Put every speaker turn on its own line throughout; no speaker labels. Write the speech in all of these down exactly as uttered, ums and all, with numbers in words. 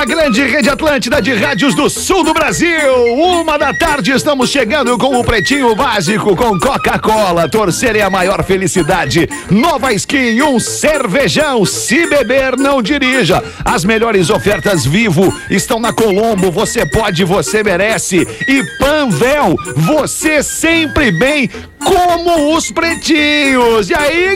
na grande rede Atlântida de rádios do sul do Brasil. Uma da tarde, estamos chegando com o Pretinho Básico com Coca-Cola. Torcer é a maior felicidade. Nova Skin, um cervejão. Se beber, não dirija. As melhores ofertas Vivo estão na Colombo. Você pode, você merece. E Panvel, você sempre bem como os pretinhos. E aí,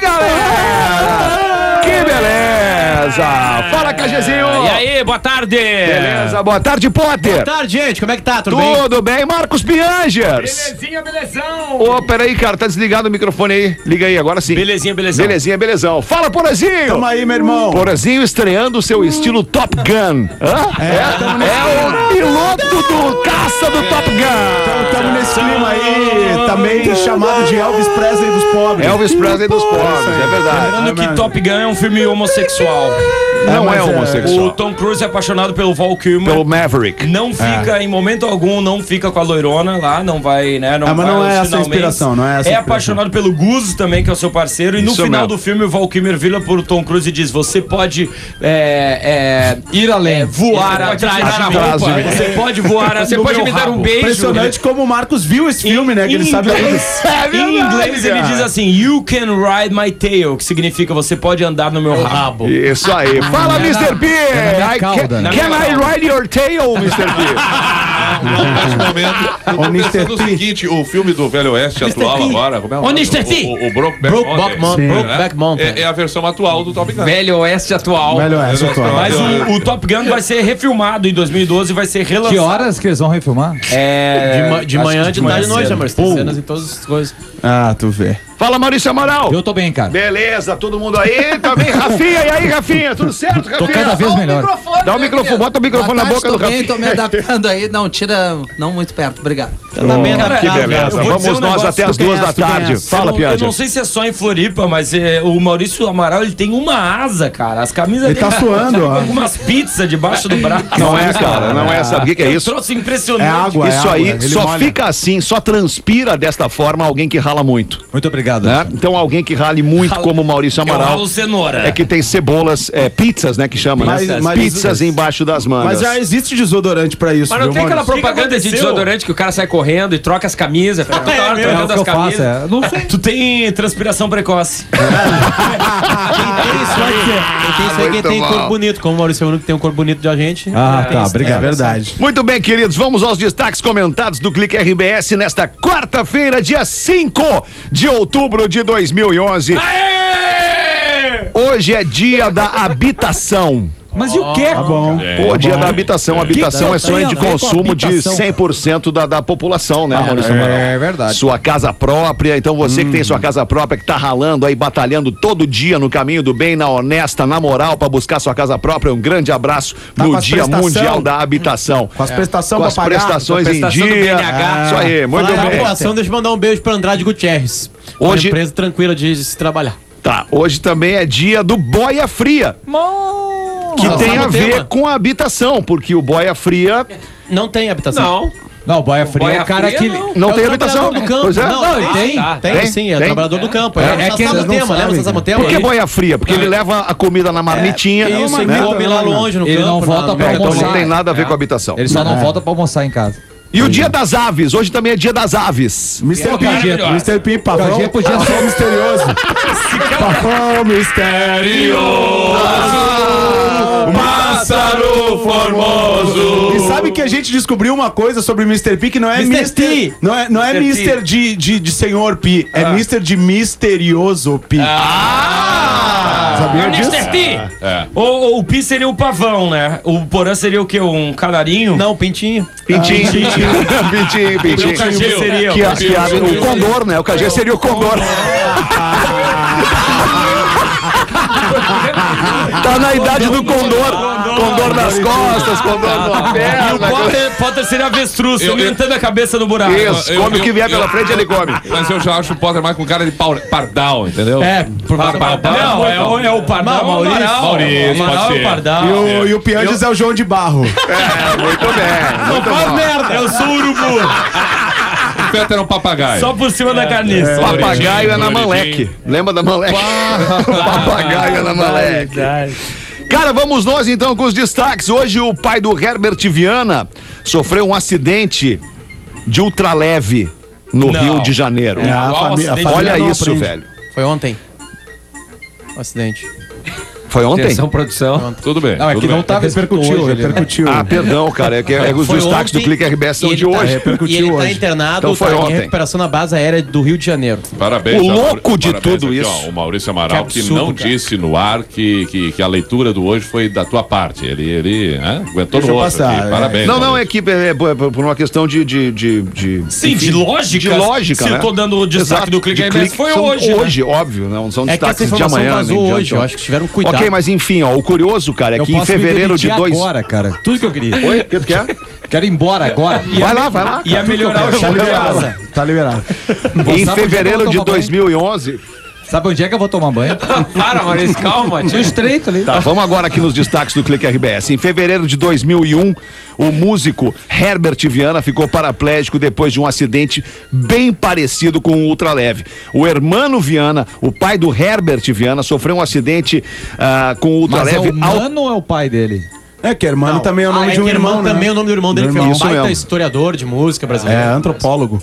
galera? Que beleza! Fala, Cajezinho!
E aí, boa tarde!
Beleza, boa tarde, Potter!
Boa tarde, gente, como é que tá? Tudo,
Tudo bem? bem? Marcos Piangers!
Belezinha, belezão!
Ô, oh, peraí, cara, tá desligado o microfone aí. Liga aí, agora sim.
Belezinha, belezão.
Belezinha, belezão. Fala, Porazinho!
Tamo aí, meu irmão!
Porazinho estreando o seu estilo Top Gun. Hã? É, é, é o piloto do caça do Top Gun!
Então, tamo nesse clima aí, também chamado de Elvis Presley dos pobres.
Elvis Presley dos pobres, é verdade.
Lembrando que Top Gun é um filme homossexual.
Não é, é homossexual.
O Tom Cruise é apaixonado pelo Val Kilmer.
Pelo Maverick.
Não fica, é. em momento algum, não fica com a loirona lá, não vai, né? Não,
ah, mas
vai
não é essa a inspiração, não é essa.
É apaixonado pelo Gus também, que é o seu parceiro. E no
Isso
final
mesmo.
do filme, o Val Kilmer vira pro Tom Cruise e diz: você pode é, é, ir além, é, voar atrás da roupa. Você pode voar
Você pode me dar um beijo.
Impressionante como o Marcos viu esse filme, né? Que ele sabe tudo.
Em inglês ele diz assim: You can ride my tail, que significa você pode andar no meu rabo.
Isso aí. Fala, mister P! I can, can I ride your tail, mister P?
Nesse momento, eu tô pensando o seguinte, o filme do Velho Oeste atual agora, como é o
nome? mister P!
O, o, o Brokeback Mountain,
Brokeback Mountain.
É, é a versão atual do Top Gun.
Velho Oeste atual.
Velho Oeste atual.
Mas o, o Top Gun vai ser refilmado em dois mil e doze e vai ser relançado.
Que horas que eles vão refilmar?
É...
De, ma de manhã, de tarde e noite, amor. Tem cenas
em
em todas as coisas.
Ah, tu vê.
Fala, Maurício Amaral.
Eu tô bem, cara.
Beleza, todo mundo aí? Tá bem, Rafinha? E aí, Rafinha? Tudo certo, Rafinha?
Tô cada vez melhor.
Dá o microfone, bota o microfone na boca do Rafinha.
Tô me adaptando aí. Não, tira... Não muito perto, obrigado.
Oh,
Cara,
que beleza.
eu vou
Vamos
dizer um
nós
negócio,
até as
tu
duas da
conhece, tu
tarde.
conhece.
Fala,
eu, não, eu
Piadja.
não sei se é só em Floripa, mas é, o Maurício Amaral, ele tem uma asa, cara. As camisas
Ele
dele
tá suando, ó.
com algumas pizzas debaixo do braço.
Não é, cara, não é. Sabe o que, que é isso?
Trouxe impressionante.
É água,
Isso
é
aí
água, ele
só
molha.
fica assim, só transpira desta forma alguém que rala muito.
Muito obrigado.
Né? Então alguém que rale muito
Rala-
como o Maurício
Eu
Amaral
ralo cenoura.
é que tem cebolas, é, pizzas, né, que chama,
Mas-
né?
mas-
Pizzas embaixo das mangas.
Mas já existe desodorante pra isso,
Mas não
viu,
tem aquela
Maurício?
propaganda de
aconteceu?
desodorante que o cara sai correndo e troca as camisas. Fica toda hora
É,
É o
trocando
que
as
eu faço,
camisas.
é. Não sei.
Tu tem transpiração precoce.
Quem tem isso aí, quem tem
mal.
corpo bonito. Como o Maurício é o único que tem um corpo bonito de a gente.
Ah,
tem
tá,
isso.
obrigado.
É verdade.
Muito bem, queridos, vamos aos destaques comentados do Clique R B S nesta quarta-feira, dia cinco de outubro de dois mil e onze. Hoje é dia da habitação.
Mas e o quê?
Tá bom.
Pô, dia da habitação. Habitação é sonho de
tem a ver com
consumo de
habitação?
cem por cento da, da população, né, Maurício Amaral?
É verdade.
Sua casa própria, então você que tem sua casa própria, que tá ralando aí, batalhando todo dia no caminho do bem, na honesta, na moral, pra buscar sua casa própria, um grande abraço
Tá
no
com as
Dia
prestação?
Mundial da Habitação.
Com as prestações
Com
pra
as
pagar.
prestações
com a
em
prestação do
dia.
B N H.
Isso aí, muito
Falar em
bem.
habitação, deixa eu mandar um beijo pra Andrade Gutierrez.
Hoje-
Uma empresa tranquila de se trabalhar.
Tá, hoje também é dia do Boia Fria, que
Nós
tem a
sabemos o
ver
tema.
com a habitação, porque o Boia Fria
Não tem habitação.
Não.
Não, boia fria é
Boia
o cara
fria,
que...
não.
não
É o
tem habitação.
trabalhador do campo.
Pois é.
Não,
Não, ele tem.
Tá, tem,
Tem,
sim, é o
tem.
trabalhador do campo.
É,
É,
é
é
que
que
eles
Samotema,
não
lembra
sabem.
do Samotema?
Por que boia fria? Porque ele leva a comida na marmitinha.
Isso,
né?
ele come lá longe no
Ele
campo.
não volta
na-
pra
É, então
almoçar.
não tem nada a ver com habitação.
Ele só não volta pra almoçar em casa.
E o dia das aves, hoje também é dia das aves.
mister
É
P,
maravilhoso.
mister P, pavão.
Cajê podia ser-
Pavão misterioso. Pavão misterioso.
Pássaro formoso.
E sabe que a gente descobriu uma coisa sobre mister P que não é
mister
mister
P.
Não é, não é
mister
mister de, de, de senhor P, é mister de misterioso P. Sabia disso?
mister P!
É.
O, o Pi seria o pavão, né? O Porã seria o quê? Um canarinho?
Não, pintinho.
Pintinho, pintinho, pintinho, pintinho.
O cachorro seria.
Que, a- que a- o condor, né? O cajê seria o condor. Tá na idade do condor. Condor nas costas, condor na
E o
perna.
Potter, Potter seria avestruz,
Eu- eu-
aumentando a cabeça no buraco.
Isso,
Eu-
come o
eu-
que vier pela
eu-
frente, ele come.
Mas eu já acho o Potter mais com cara de pau- pardal, entendeu?
É, por
Pa- pa- pa-
Não, é o, é o Pardal.
Maurício.
Amaral.
Maurício,
Amaral
pode
é o
ser.
Pardal.
E o, e o Pianges é o João de Barro.
É, muito bem. Muito
Faz
bom.
merda. Eu sou urubu.
O Peter é um papagaio.
Só por cima da carniça.
Papagaio é na
Origem.
Manleque. Lembra da Manleque? Papagaio é na Manleque. Cara, vamos nós então com os destaques. Hoje o pai do Herbert Viana sofreu um acidente de ultraleve no
Não.
Rio de Janeiro.
É, a família- a família
Olha
não
isso,
aprende.
velho.
Foi ontem. O acidente.
Foi ontem?
Atenção, produção.
Tudo bem.
Não, é
tudo
que
bem.
não tava
Repercutiu,
escrito hoje ali, né?
repercutiu.
Ah, perdão, cara. É que, é que os
Foi
destaques do
ontem,
Clique R B S são
e
de
ele tá-
hoje.
repercutiu
E ele tá
hoje.
internado,
Então foi
tá
ontem.
em recuperação na base aérea do Rio de Janeiro.
Parabéns.
O
a
louco
Mauri-
de
parabéns
tudo
aqui,
isso.
ó, o Maurício Amaral,
Que
que,
absurdo,
não
cara.
disse no ar que, que, que a leitura do hoje foi da tua parte. Ele, ele hein, aguentou
Deixa
no
eu
outro
passar,
aqui.
é.
Parabéns.
Não, não, é
Maurício.
que é, é, por por uma questão de. de, de, de
Sim,
enfim,
de lógica.
De lógica,
Se
né?
eu tô dando o destaque
Exato,
do Clique
de
R B S,
clique
foi
são
hoje. né?
Hoje, óbvio, não são
É que essa
destaques de
informação
amanhã.
vazou
nem de
hoje, eu
ontem.
acho que tiveram cuidado.
Ok, mas enfim, ó, o curioso, cara, é
Eu
que em
posso me
fevereiro de
demitir
dois.
agora, cara. Tudo que eu queria.
Oi, o que tu quer?
Quero ir embora agora.
Vai lá, vai lá.
Ia melhorar o
Tá
chão de
liberado.
casa.
Tá liberado.
Em
Sabe onde é que eu
fevereiro
vou
de
tomar banho?
dois mil e onze.
Sabe onde é que eu vou tomar banho?
Para, Maurício, calma.
No estreito ali.
Tá, vamos agora aqui nos destaques do Clique R B S. Em fevereiro de dois mil e um, o músico Herbert Viana ficou paraplégico depois de um acidente bem parecido com o ultraleve. O hermano Viana, o pai do Herbert Viana, sofreu um acidente ah, com o
Mas é
ultraleve.
o mano ou é o pai dele?
É que irmão também é o nome
Ah, é
de um
que
irmão, né?
também é o nome do irmão dele,
Do
que
irmão.
foi um
Isso
baita
mesmo.
historiador de música
É,
brasileira.
antropólogo.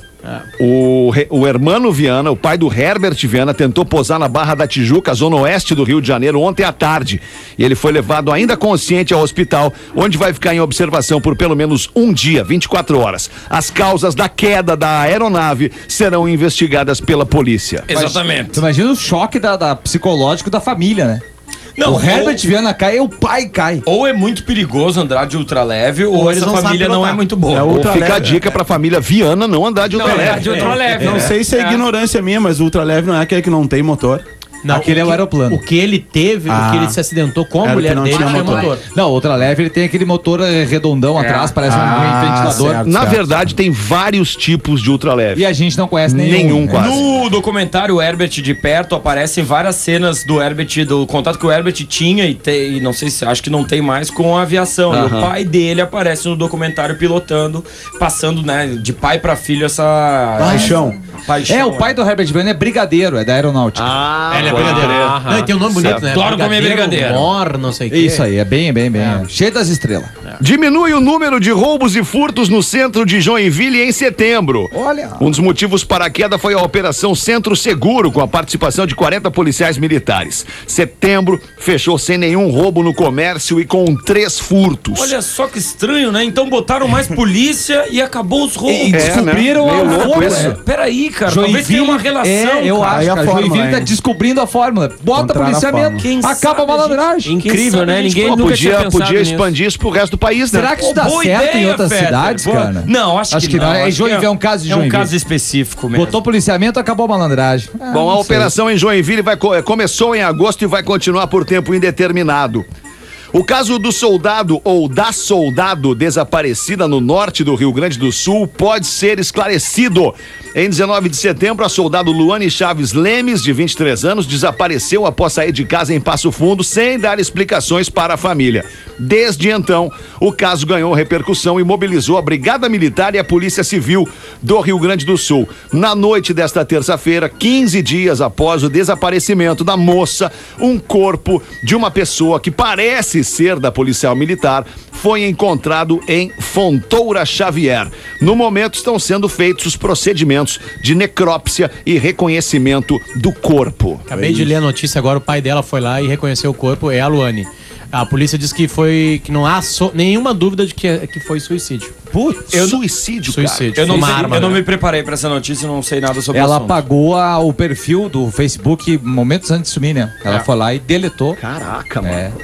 O, re- o hermano Viana, o pai do Herbert Viana, tentou posar na Barra da Tijuca, zona oeste do Rio de Janeiro, ontem à tarde. E ele foi levado ainda consciente ao hospital, onde vai ficar em observação por pelo menos um dia, vinte e quatro horas. As causas da queda da aeronave serão investigadas pela polícia.
Exatamente.
Tu imagina o choque da, da psicológico da família, né?
Não,
o Herbert
ou-
Viana cai e o pai cai.
Ou é muito perigoso andar de ultraleve, ou,
Ou eles
essa
não
família
sabem
não é
pilotar.
muito boa.
É o-
Ou
ultraleve,
fica a dica pra família Viana não andar de
Não, é
ultraleve.
de ultraleve.
Não
né?
sei se é, ignorância minha, mas o ultraleve não é aquele que não tem motor.
Não,
Aquele é o
que-
aeroplano.
O que ele teve,
Ah.
o que ele se acidentou com a
Era o
mulher
que não
dele
tinha
foi
motor.
motor.
Não, o ultraleve ele tem aquele motor eh, redondão atrás, parece um
Ah,
ventilador.
certo.
Na verdade, tem vários tipos de ultraleve.
E a gente não conhece nenhum.
Nenhum, quase.
No documentário Herbert de perto aparecem várias cenas do Herbert, do contato que o Herbert tinha e, tem, e não sei se acho que não tem mais com a aviação. E o
Aham.
pai dele aparece no documentário pilotando, passando, né, de pai pra filho essa
Paixão.
paixão.
É, o pai do Herbert Viana é brigadeiro, é da aeronáutica.
Ah,
Ele é
pode
brigadeiro.
crer.
Não, e tem um nome bonito,
Certo.
né?
Adoro comer brigadeiro.
Mor, não sei o quê.
Isso aí, é bem, bem, bem. Cheio das estrelas.
Diminui o número de roubos e furtos no centro de Joinville em setembro.
Olha.
Um dos motivos para a queda foi a Operação Centro Seguro, com a participação de quarenta policiais militares. Setembro fechou sem nenhum roubo no comércio e com três furtos.
Olha só que estranho, né? Então botaram mais polícia e acabou os roubos.
E descobriram
né?
a
Meio louco
fórmula.
isso.
Peraí, cara, talvez tenha uma relação.
É, eu
cara.
Aí
acho,
a
cara.
fórmula,
Joinville tá
hein?
descobrindo a fórmula. Bota
Encontraram a
policiamento,
Quem
acaba
sabe
a malandragem.
Incrível,
Quem
né?
sabe a gente
Ninguém
Pô,
nunca tinha
podia,
pensado
podia
nisso.
expandir isso pro resto do país, né?
Será que isso
Pô,
dá
boa
certo
ideia,
em outras
Fetter.
cidades,
Boa-
cara?
Não, acho,
Acho
que,
que não.
não.
É
Acho que
Joinville, é um caso de
É um
Joinville.
caso específico mesmo.
Botou policiamento, acabou a malandragem. Ah,
Bom, a
não sei.
operação em Joinville vai, co- começou em agosto e vai continuar por tempo indeterminado. O caso do soldado ou da soldado desaparecida no norte do Rio Grande do Sul pode ser esclarecido. Em dezenove de setembro, a soldado Luane Chaves Lemes, de vinte e três anos, desapareceu após sair de casa em Passo Fundo sem dar explicações para a família. Desde então, o caso ganhou repercussão e mobilizou a Brigada Militar e a Polícia Civil do Rio Grande do Sul. Na noite desta terça-feira, quinze dias após o desaparecimento da moça, um corpo de uma pessoa que parece ser da policial militar foi encontrado em Fontoura Xavier. No momento estão sendo feitos os procedimentos de necrópsia e reconhecimento do corpo.
Acabei de ler a notícia agora, o pai dela foi lá e reconheceu o corpo, é a Luane. A polícia diz que foi que não há so- nenhuma dúvida de que, que foi suicídio.
Putz, suicídio,
Suicídio.
Eu não,
Uma
sei-
arma,
eu não
né?
me preparei pra essa notícia, não sei nada sobre o
Ela
assunto.
apagou a- o perfil do Facebook momentos antes de sumir, né? Ela foi lá e deletou.
Caraca, mano.
É.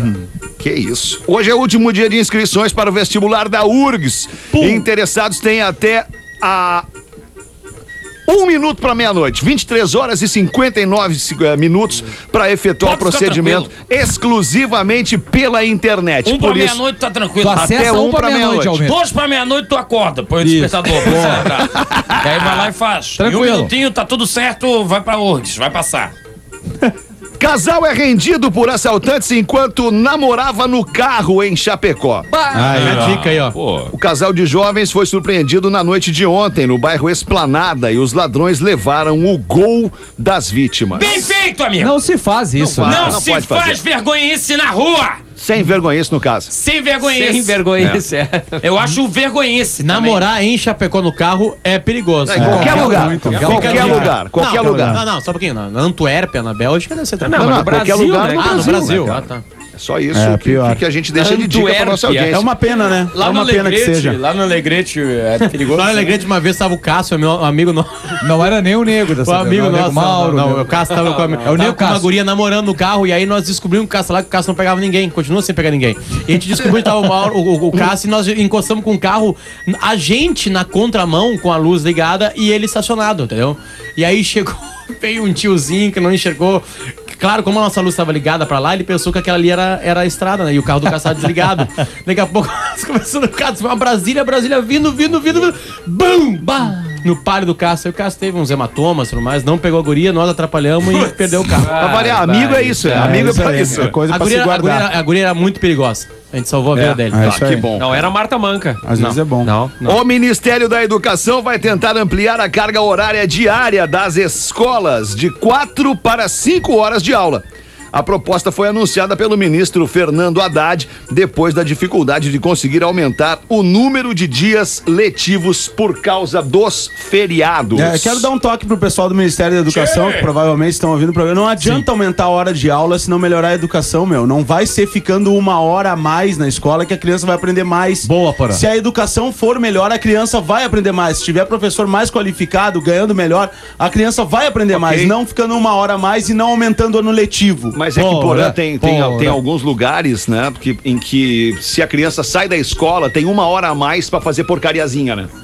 Que isso. Hoje é o último dia de inscrições para o vestibular da U R G S. Interessados têm até a um minuto para meia-noite, vinte e três horas e cinquenta e nove eh, minutos para efetuar o
Pode ficar
procedimento exclusivamente pela internet.
Um pra
Por isso,
meia-noite tá
Tu
tranquilo.
acessa
Até
um
um
pra
pra
meia-noite,
meia-noite.
Almeida.
Dois pra meia-noite tu acorda, põe o
Isso.
despertador. pra você entrar. E aí vai lá e faz.
Tranquilo.
Em um minutinho tá tudo certo, vai pra U R G S, vai passar.
Casal é rendido por assaltantes enquanto namorava no carro em Chapecó.
Aí, a dica aí, ó.
Pô,
O casal de jovens foi surpreendido na noite de ontem no bairro Esplanada e os ladrões levaram o Gol das vítimas.
Bem feito, amigo.
Não se faz isso.
Não
né?
Não,
não
se
pode
faz
fazer.
vergonhice na rua.
Sem vergonhice no caso.
Sem vergonhice.
Sem vergonhice. É.
Eu acho vergonhice também.
Namorar em Chapecó no carro é perigoso.
Em qualquer lugar.
muito.
Qualquer,
Fica a dica.
lugar. Qualquer
não,
lugar.
Não, não, só um pouquinho. Na Antuérpia, na Bélgica, deve ser tranquilo.
Não,
mas
não,
no
qualquer
Brasil,
lugar
né?
no
Ah, no
Brasil.
Brasil.
né,
Ah,
cara?
tá.
É só isso
É,
que,
pior.
que- que a gente deixa de dica pra nossa
Antuérpia.
audiência.
É uma pena, né?
Lá
é
no
uma pena que
Alegrete,
seja.
lá no Alegrete é perigoso.
Lá no Alegrete, uma vez, tava o Cássio, meu amigo nosso.
Não era nem o nego
O
dessa
amigo
não, o nego
nosso.
Mauro.
não,
nego-
o Cássio tava com a,
É o
tava
Nego
com uma
Cássio.
guria namorando no carro, e aí nós descobrimos o Cássio lá, que o Cássio não pegava ninguém, continua sem pegar ninguém. E a gente descobriu que tava o, Mauro, o, o Cássio, e nós encostamos com o carro, a gente na contramão, com a luz ligada, e ele estacionado, entendeu? E aí chegou, veio um tiozinho que não enxergou. Claro, como a nossa luz estava ligada pra lá, ele pensou que aquela ali era, era a estrada, né? E o carro do Cássio estava desligado. Daqui a pouco, nós começamos no Cássio, uma Brasília, Brasília vindo, vindo, vindo, vindo. Bum! Bah! No palio do Cássio. Aí o Cássio teve uns hematomas e tudo mais, não pegou a guria, nós atrapalhamos e perdeu o carro.
Pra variar, amigo é isso, é, amigo é
isso
pra
aí,
isso.
É coisa
A
pra
guria,
se
a, guria,
guardar.
era- a guria era muito perigosa. A gente salvou a vida dele.
É
Ah,
isso
que
aí.
bom.
Não era Marta Manca.
Às vezes é bom.
Não, não.
O Ministério da Educação vai tentar ampliar a carga horária diária das escolas de quatro para cinco horas de aula. A proposta foi anunciada pelo ministro Fernando Haddad depois da dificuldade de conseguir aumentar o número de dias letivos por causa dos feriados.
É, quero dar um toque pro pessoal do Ministério da Educação, que provavelmente estão ouvindo o programa. Não adianta aumentar a hora de aula se não melhorar a educação, meu. Não vai ser ficando uma hora a mais na escola que a criança vai aprender mais.
Boa, Porã.
Se a educação for melhor, a criança vai aprender mais. Se tiver professor mais qualificado, ganhando melhor, a criança vai aprender mais. Não ficando uma hora a mais e não aumentando o ano letivo.
Mas é que,
Porra,
Porã, tem, tem,
porra.
tem alguns lugares, né, que, em que se a criança sai da escola, tem uma hora a mais pra fazer porcariazinha, né?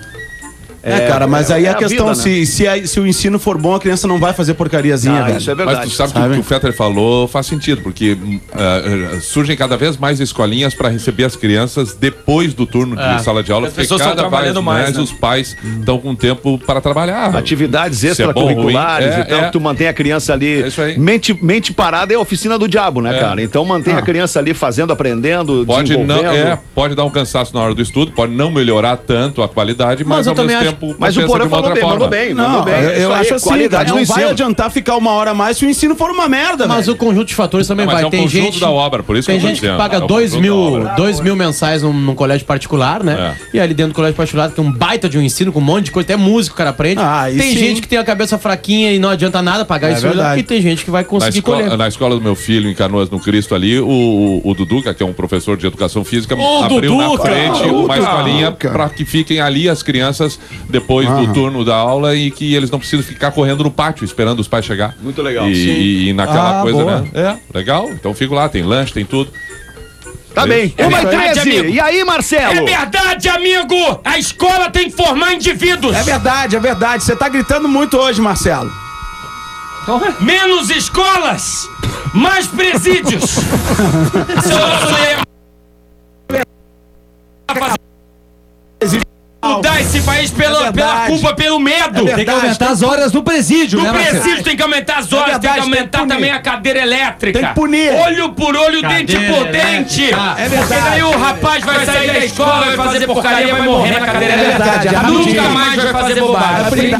É, cara, mas aí
é
a
a
questão,
vida, né?
se, se, a- se o ensino for bom, a criança não vai fazer porcariazinha,
Ah,
velho.
isso é
Mas
verdade.
tu sabe que
Sabe?
o que o Fetter falou faz sentido, porque hum, ah, ah, surgem cada vez mais escolinhas para receber as crianças depois do turno de
É.
sala de aula,
As
porque
pessoas
cada
estão trabalhando
vez mais,
mais, né?
os pais estão com tempo para trabalhar.
Atividades
Se é bom,
extracurriculares
ruim, é,
e tal,
é.
que tu mantém a criança ali.
É isso aí.
Mente, mente parada é a oficina do diabo, né,
É.
cara? Então mantém a criança ali fazendo, aprendendo,
Pode, não,
desenvolvendo.
é, pode dar um cansaço na hora do estudo, pode não melhorar tanto a qualidade, mas,
Mas eu
ao mesmo
também acho-
tempo
Mas o
pensa
Porã
de uma
falou
outra
bem,
forma.
mandou bem, mandou
Não,
bem.
eu,
É isso
eu
aí,
acho assim,
qualidade
cara,
no
não vai
ensino.
adiantar ficar uma hora a mais se o ensino for uma merda,
Mas
velho.
o conjunto de fatores também
Não, mas
vai.
é um
Tem
conjunto
gente
da obra, por isso
tem
que eu tô
gente que
dizendo,
paga
é um
dois
conjunto da
mil,
obra.
dois mil mensais num, num colégio particular, né? E ali dentro do colégio particular tem um baita de um ensino com um monte de coisa, até músico o cara aprende.
Ah, aí
tem
sim.
gente que tem a cabeça fraquinha e não adianta nada pagar
É
isso
verdade.
e tem gente que vai
Na
conseguir
escola,
colher.
na escola do meu filho, em Canoas, no Cristo ali, o, o, o Duduca, que é um professor de educação física,
Ô,
abriu
Duduca!
na frente
Ô,
uma escolinha
Duduca!
para que fiquem ali as crianças depois do turno da aula e que eles não precisam ficar correndo no pátio esperando os pais chegar.
Muito legal.
E, e, e naquela
Ah,
coisa,
boa.
né? É, legal. Então fico lá, tem lanche, tem tudo.
Tá bem.
É
Uma e
verdade,
treze.
amigo.
E aí, Marcelo?
É verdade, amigo! A escola tem que formar indivíduos!
É verdade, é verdade. Você tá gritando muito hoje, Marcelo.
Menos escolas, mais presídios! Seu nosso lema. Mudar esse país pela,
É
pela
verdade.
culpa, pelo medo!
É
Tem que aumentar as horas do presídio,
No
né, Marcelo?
presídio tem que aumentar as horas,
É verdade,
tem que
tem que
aumentar
punir.
também a cadeira elétrica.
Tem que punir.
Olho por olho, dente
Cadeira
por dente.
elétrica.
É
Porque
verdade.
daí o rapaz vai sair da escola, vai fazer porcaria, vai morrer na cadeira
É verdade,
elétrica.
é
Nunca
rapidinho.
mais vai fazer bobagem.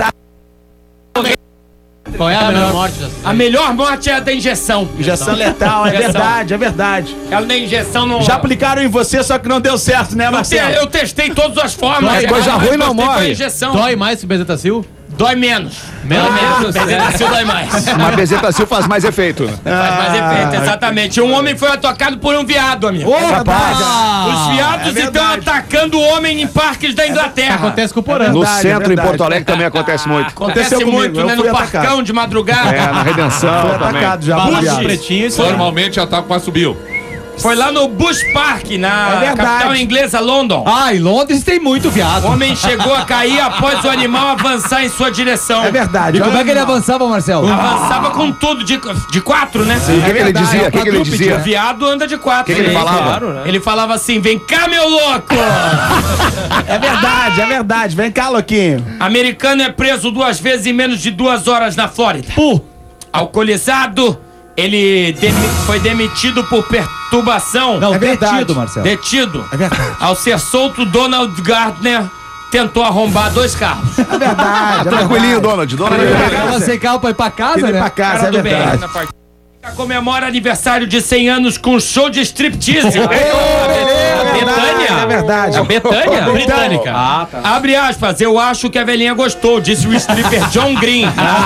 Qual é a melhor morte?
A melhor morte é a da injeção.
Injeção letal, é
Injeção.
verdade, é verdade.
Ela da injeção não...
Já aplicaram em você, só que não deu certo, né,
Eu, te-
Marcelo?
eu testei todas as formas.
Mas coisa
cara,
ruim
mas
não
gostei da
morre.
injeção.
Dói mais que o Bezetacil?
Dói menos.
Menos?
Dói menos. Bezetacil dói mais.
Uma bezetacil faz mais efeito.
Faz mais efeito, exatamente. Um homem foi atacado por um viado, amigo.
Rapaz,
Os viados
é
estão
verdade.
atacando o homem em parques da Inglaterra.
Acontece com o Porã.
no
verdade,
centro,
é
em
verdade.
Porto Alegre, também acontece muito.
Acontece
Aconteceu
muito,
comigo,
né?
eu
No
fui
parcão
atacado.
de madrugada.
É, na Redenção
Foi
também.
atacado já,
Bush.
por viado.
Pretinho, isso aí.
Normalmente a tapa quase subiu.
Foi lá no Bush Park, na
É verdade.
capital inglesa, London.
Ah, em Londres tem muito
O
viado.
homem chegou a cair após o animal avançar em sua direção.
É verdade.
E como
olha
é que ele
animal.
avançava,
Um
Marcelo?
Avançava com tudo, de, de quatro, né?
O que, que ele
verdade,
dizia?
é
O que, que ele
O
dizia?
viado anda de quatro.
O que que ele
né?
falava?
Claro, né? Ele falava assim: vem cá, meu louco!
É verdade, é verdade. Vem cá, louquinho.
Americano é preso duas vezes em menos de duas horas na Flórida. Alcoolizado ele demi- foi demitido por perturbação.
Não,
É verdade.
detido, Marcelo.
Detido.
É verdade.
Ao ser solto, Donald Gardner tentou arrombar dois carros.
É verdade. É
Tranquilinho, Donald. Donald.
Tava sem carro pra ir pra casa,
Ele
né?
pra casa,
Cara
é
do bem.
verdade.
Na partida. Comemora aniversário de cem anos com show de striptease. A Betânia.
É verdade.
A Betânia? Britânica.
Ah, tá.
Abre aspas, eu acho que a velhinha gostou, disse o stripper John Green.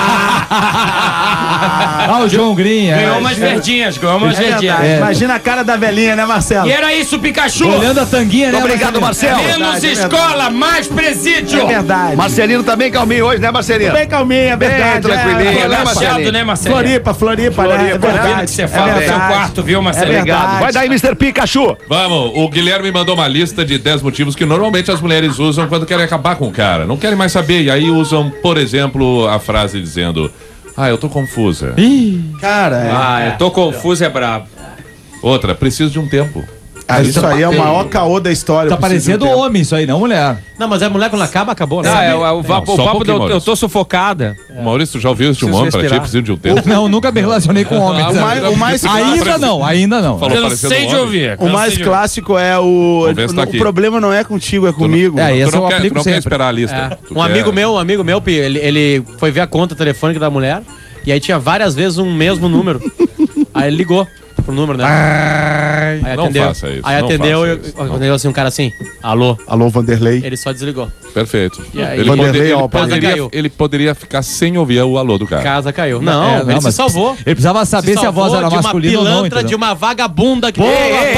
Ah, o João Green. é.
Ganhou umas verdinhas, ganhou umas
É verdade.
verdinhas.
Imagina a cara da velhinha, né, Marcelo?
E era isso, Pikachu.
Olhando a tanguinha, né?
Obrigado, Marcelo.
Menos
verdade, é
escola, mais presídio.
É verdade.
Marcelino também calminho hoje, né, Marcelino?
Bem calminha, é
Bem
verdade.
tranquilinho,
é,
né,
Relaxado,
Marcelinho?
né, Marcelo?
Floripa, Floripa, né? É
Floripa,
Tô vendo
verdade.
que você fala
é
do seu
verdade.
quarto, viu, Marcelo?
É verdade.
Obrigado. Vai daí, mister Pikachu.
Vamos, o Guilherme mandou uma lista de dez motivos que normalmente as mulheres usam quando querem acabar com o cara. Não querem mais saber. E aí usam, por exemplo, a frase dizendo: ah, eu tô confusa.
Cara, é.
Ah, eu tô confuso, é brabo.
Outra, preciso de um tempo.
Ah, isso aí é o maior caô da história.
Tá
eu preciso de um
parecendo
tempo.
homem isso aí, não mulher.
Não, mas a mulher quando acaba, acabou, né?
Não, é, o, o, va-
Não,
o
só um
papo
pouquinho,
do eu, eu tô sufocada.
Maurício, já ouviu isso de um
Preciso
homem pra ti?
respirar.
Preciso de um tempo.
Não, nunca me relacionei com homem.
Ah,
sabe?
o mais- o mais-
ainda não, ainda não.
Falou
Cansei
parecendo um
de
homem.
ouvir.
O mais
cansei de
clássico é o.
Vamos ver se tá
O
aqui.
problema não é contigo, é comigo.
É,
Tu
esse
não,
eu
quer, tu
aplico
não quer
sempre.
esperar a lista. Tu
Um
quer-
amigo meu, um amigo meu, Pi, ele, ele foi ver a conta telefônica da mulher e aí tinha várias vezes um mesmo número. Aí ele ligou pro número, né? Aí
Não faça isso,
Aí
não
atendeu,
faça
eu,
isso.
atendeu assim um cara assim, alô.
Alô, Vanderlei.
Ele só desligou.
Perfeito.
E aí?
Ele,
Vanderlei,
poder- ele
ó,
casa
poderia,
caiu.
ele poderia ficar sem ouvir o alô do cara.
Casa caiu. Não,
É,
ele se
mas
salvou.
Ele precisava saber se, a voz
salvou
era
de uma
masculina ou não.
pilantra,
entendeu?
de uma vagabunda que...
ei,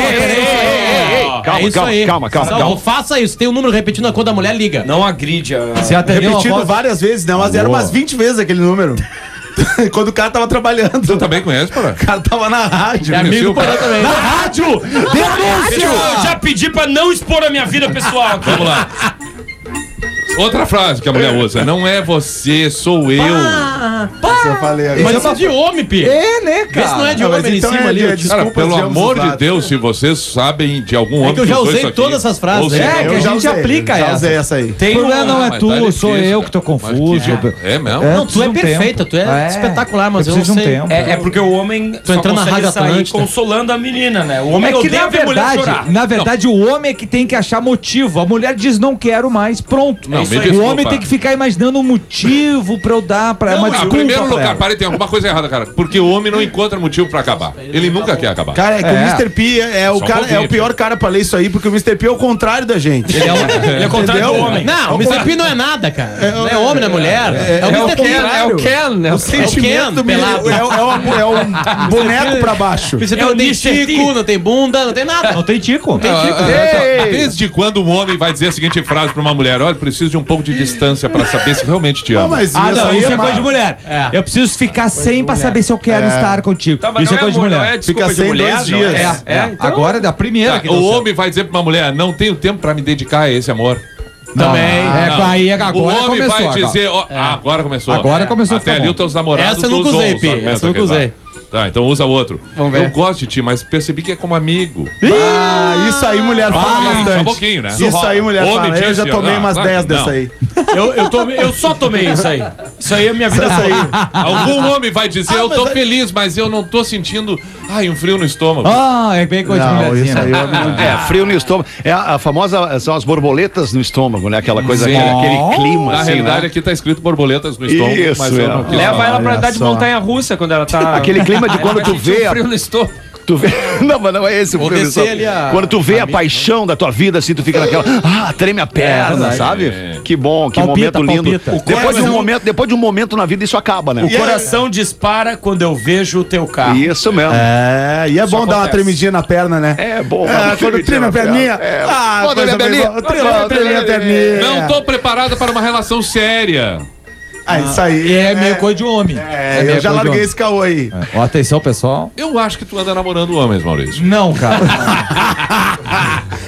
ei,
É
calma,
isso
calma,
aí.
calma, calma,
Salvou.
calma.
Faça isso. Tem um número repetindo a conta da mulher, liga.
Não agride a...
Se atendeu uma
Repetido
voz...
várias vezes, né? Mas era umas vinte vezes aquele número. Quando o cara tava trabalhando.
Tu também conhece, porra?
O cara tava na rádio.
É amigo do Porã também.
Na rádio! Denúncia!
Eu já pedi pra não expor a minha vida pessoal aqui.
Vamos lá. Outra frase que a mulher usa: não é você, sou eu.
Eu falei agora.
Mas isso é de homem, Pi.
É, né, cara?
Esse não é de
Não,
homem
mas
ali
então
em cima
é
ali.
de-
ó.
é
Cara,
Desculpa
pelo
de ambos
amor
os
de
lados.
Deus, se vocês sabem de algum homem
que eu já
usou
usei
isso aqui,
todas essas frases,
ou
né?
se-
É, que
Eu
a
já
gente
usei,
aplica
já
essa.
usei essa aí.
O problema não é
Mas
tu,
tá difícil,
sou eu
cara.
que tô
Mas
confuso.
que- É mesmo?
É,
Não, tu é
preciso de um
perfeita,
tempo.
tu é espetacular, mas
eu
eu não
preciso de um
sei.
tempo.
É, é porque o homem
Tô
só
entrando na
consegue
Rádio
sair
Atlântida.
consolando a menina, né? O homem
É que
odeia
na
ver mulher chorar.
verdade, na verdade o homem é que tem que achar motivo. A mulher diz não quero mais, pronto.
Não,
É
me
isso aí. O
desculpa.
homem tem que ficar imaginando um motivo pra eu dar pra
Não,
uma
em
desculpa
primeiro
pra
lugar,
ela.
para, tem alguma coisa errada, cara. Porque o homem não encontra motivo pra acabar. Ele nunca quer acabar.
Cara, é que
É.
o mister P é o,
Só um
cara, é
pouquinho,
o pior cara pra ler isso aí, porque o mister P é o contrário da gente.
Ele é o contrário do
Entendeu?
homem.
Não, o mister P não é nada, cara. Não é homem, não é mulher. É, o
É o
mister
Ken, é o Ken, né?
O sentimento do menino
pelado.
é, é, um- é um boneco pra baixo.
O mister P
É o
não tem
mister T.
tico, não tem bunda, não tem nada.
Não tem tico.
Ah, ah, ah, Desde quando um homem vai dizer a seguinte frase pra uma mulher: olha, preciso de um pouco de distância pra saber se realmente te
Não,
ama.
mas
Ah, não,
aí
isso é
má.
coisa de mulher.
É.
Eu preciso ficar sem pra saber se eu quero estar contigo.
Tá, mas
Isso é
não
coisa de
amor, não
mulher.
é desculpa
Fica
de
sem
mulher,
dois
não
dias.
é?
É,
É, então-
agora é da primeira
Tá,
que
o
deu certo.
homem vai dizer pra uma mulher: não tenho tempo pra me dedicar a esse amor.
Também. É,
Não.
aí agora
o homem
começou.
vai
agora.
dizer: ó, ah, agora começou.
Agora começou a
Até
ficar
ali
bom.
os teus namorados
Essa eu nunca
usam
usei,
os
Pi.
argumentos
Essa eu nunca
aqui,
usei.
Tá? Tá, então usa outro.
Vamos ver.
Eu gosto de ti, mas percebi que é como amigo.
Ah, isso aí mulher fala
Ah,
bastante.
só um pouquinho, né?
Isso aí mulher
Homem
fala. Eu
disse,
já tomei
ah,
umas
claro
dez
que não.
dessa aí.
Eu, eu, tomei- eu só tomei isso aí. Isso aí é a minha vida
Essa aí.
Algum homem vai dizer:
Ah,
eu tô
mas-
feliz, mas eu não tô sentindo, ai, um frio no estômago.
Ah, é bem coisa de
Não,
mulherzinha.
isso aí
né?
eu não...
É, frio no estômago. É a, a famosa, são as borboletas no estômago, né? Aquela coisa,
Sim.
aquele, aquele clima,
Na
assim,
realidade,
né?
aqui tá escrito borboletas no estômago,
Isso,
mas eu
é.
não quis
Leva
falar.
ela pra
Olha
andar de
só.
montanha-russa quando ela tá...
Aquele clima de quando
Ela
tu
vai sentir
vê
um
a-
frio no estômago.
Tu vê... Não, mas não é esse o
Vou
frio no
descer
estômago.
ali a-
Quando tu vê a,
a mi-
paixão da tua vida, assim, tu fica naquela. Ah, treme a perna,
verdade.
sabe?
É.
Que bom, que
Palpita,
momento lindo.
palpita.
O depois, de um
coração-
momento, depois de um momento na vida, isso acaba, né?
O coração dispara quando eu vejo o teu carro.
Isso mesmo.
É, e é
Isso
bom dar uma
acontece.
tremidinha na perna, né?
É bom.
É, quando trina a perninha.
É.
Ah,
Bota
coisa
minha perninha.
bem boa. Trina, trina a perninha.
Não tô preparada para uma relação séria.
Ah, isso aí.
É meio coisa de homem.
É,
meio
eu já
coisa de
larguei
homem.
esse caô aí.
Ó, atenção, pessoal.
Eu acho que tu anda namorando homens, Maurício.
Não, cara.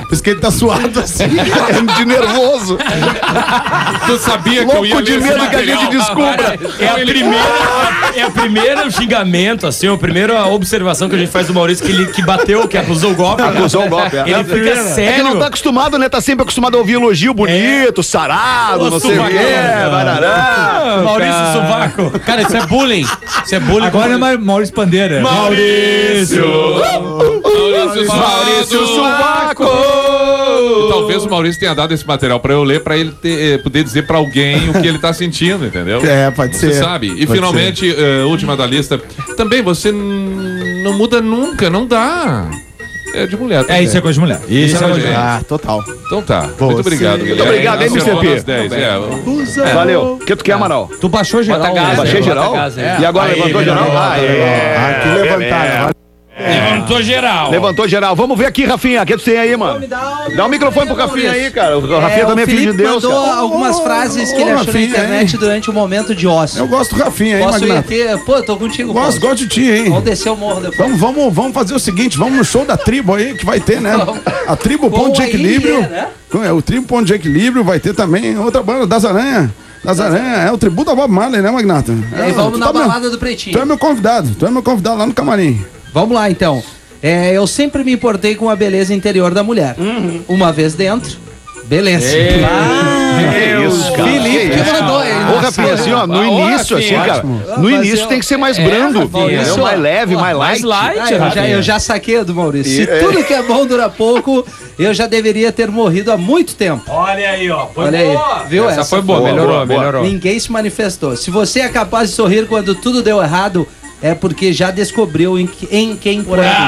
Por isso que ele tá suado assim.
de nervoso.
Tu sabia que eu ia
Louco de
ler esse
medo que a
material?
gente descubra.
É a primeira, é a primeira xingamento, assim, a primeira observação que a gente faz do Maurício, que ele que bateu, que acusou o golpe.
Acusou o golpe, é.
Ele fica
É que
sério.
não tá acostumado, né? Tá sempre acostumado a ouvir elogio bonito, sarado,
Ô,
não sei o quê.
suvacão.
Barará.
Maurício Suvaco.
Cara, isso é bullying. Isso é bullying.
Agora é Ma- Maurício Bandeira.
Maurício! Maurício
Maurício Suvaco.
Talvez o Maurício tenha dado esse material pra eu ler, pra ele ter, eh, poder dizer pra alguém o que ele tá sentindo, entendeu?
É, pode
Você
ser.
sabe. E
Pode
finalmente, eh, última da lista. Também você n- não muda nunca, não dá. É de mulher.
É,
também.
isso é coisa de mulher. Isso é coisa de mulher.
Ah, total.
Então tá. Muito obrigado, Guilherme.
Muito obrigado, hein,
Acertou
mister P?
nas dez, é.
Valeu. O que tu quer, Amaral?
Tu baixou geral.
Bota gás,
né?
Baixei
Bota
geral?
gás aí.
E agora levantou geral? Ah, é.
Ah, que levantada.
Levantou geral.
Levantou geral. Vamos ver aqui, Rafinha. O que tu tem aí, mano? Dá o microfone pro Rafinha aí, cara. O Rafinha
É,
também é
o
filho de
Felipe
Deus,
mandou
cara.
algumas frases que ele
ô,
achou na
Rafinha,
internet
hein?
durante o momento de ócio.
Eu gosto do Rafinha, hein,
Posso ir
Magnata?
aqui? Pô, eu tô contigo.
Gosto,
Paulo.
gosto de ti, hein?
Vamos descer o morro depois.
Vamos, vamos, vamos fazer o seguinte, vamos no show da tribo aí, que vai ter, né? A tribo
Com
Ponto de
a
Equilíbrio.
Iliê, né?
Com- é, o tribo Ponto de Equilíbrio vai ter também outra banda, Das Aranha. Das Aranha, é o tributo da Bob Marley, né, Magnata?
E aí
É,
vamos
tu
na
tá meu-
balada do Pretinho.
Tu é meu convidado, tu é meu convidado lá no camarim.
Vamos lá, então. É, eu sempre me importei com a beleza interior da mulher. Uma vez dentro, beleza.
Que isso, cara.
Felipe que mandou ele.
Ô, Rafinha, assim, ó, no início, assim, cara, no
Mas
início
eu-
tem que ser mais
É,
brando,
Rafinha,
entendeu?
isso,
Mais leve, mais
Mais
light.
light,
Ah, eu, já, eu já saquei a do Maurício. Se
E- é.
tudo que é bom dura pouco, eu já deveria ter morrido há muito tempo.
Olha aí, ó. Foi
Olha aí, viu?
Essa foi boa,
boa,
melhorou,
boa, boa.
melhorou.
Ninguém se manifestou. Se você é capaz de sorrir quando tudo deu errado, é porque já descobriu em, que- em quem por aí.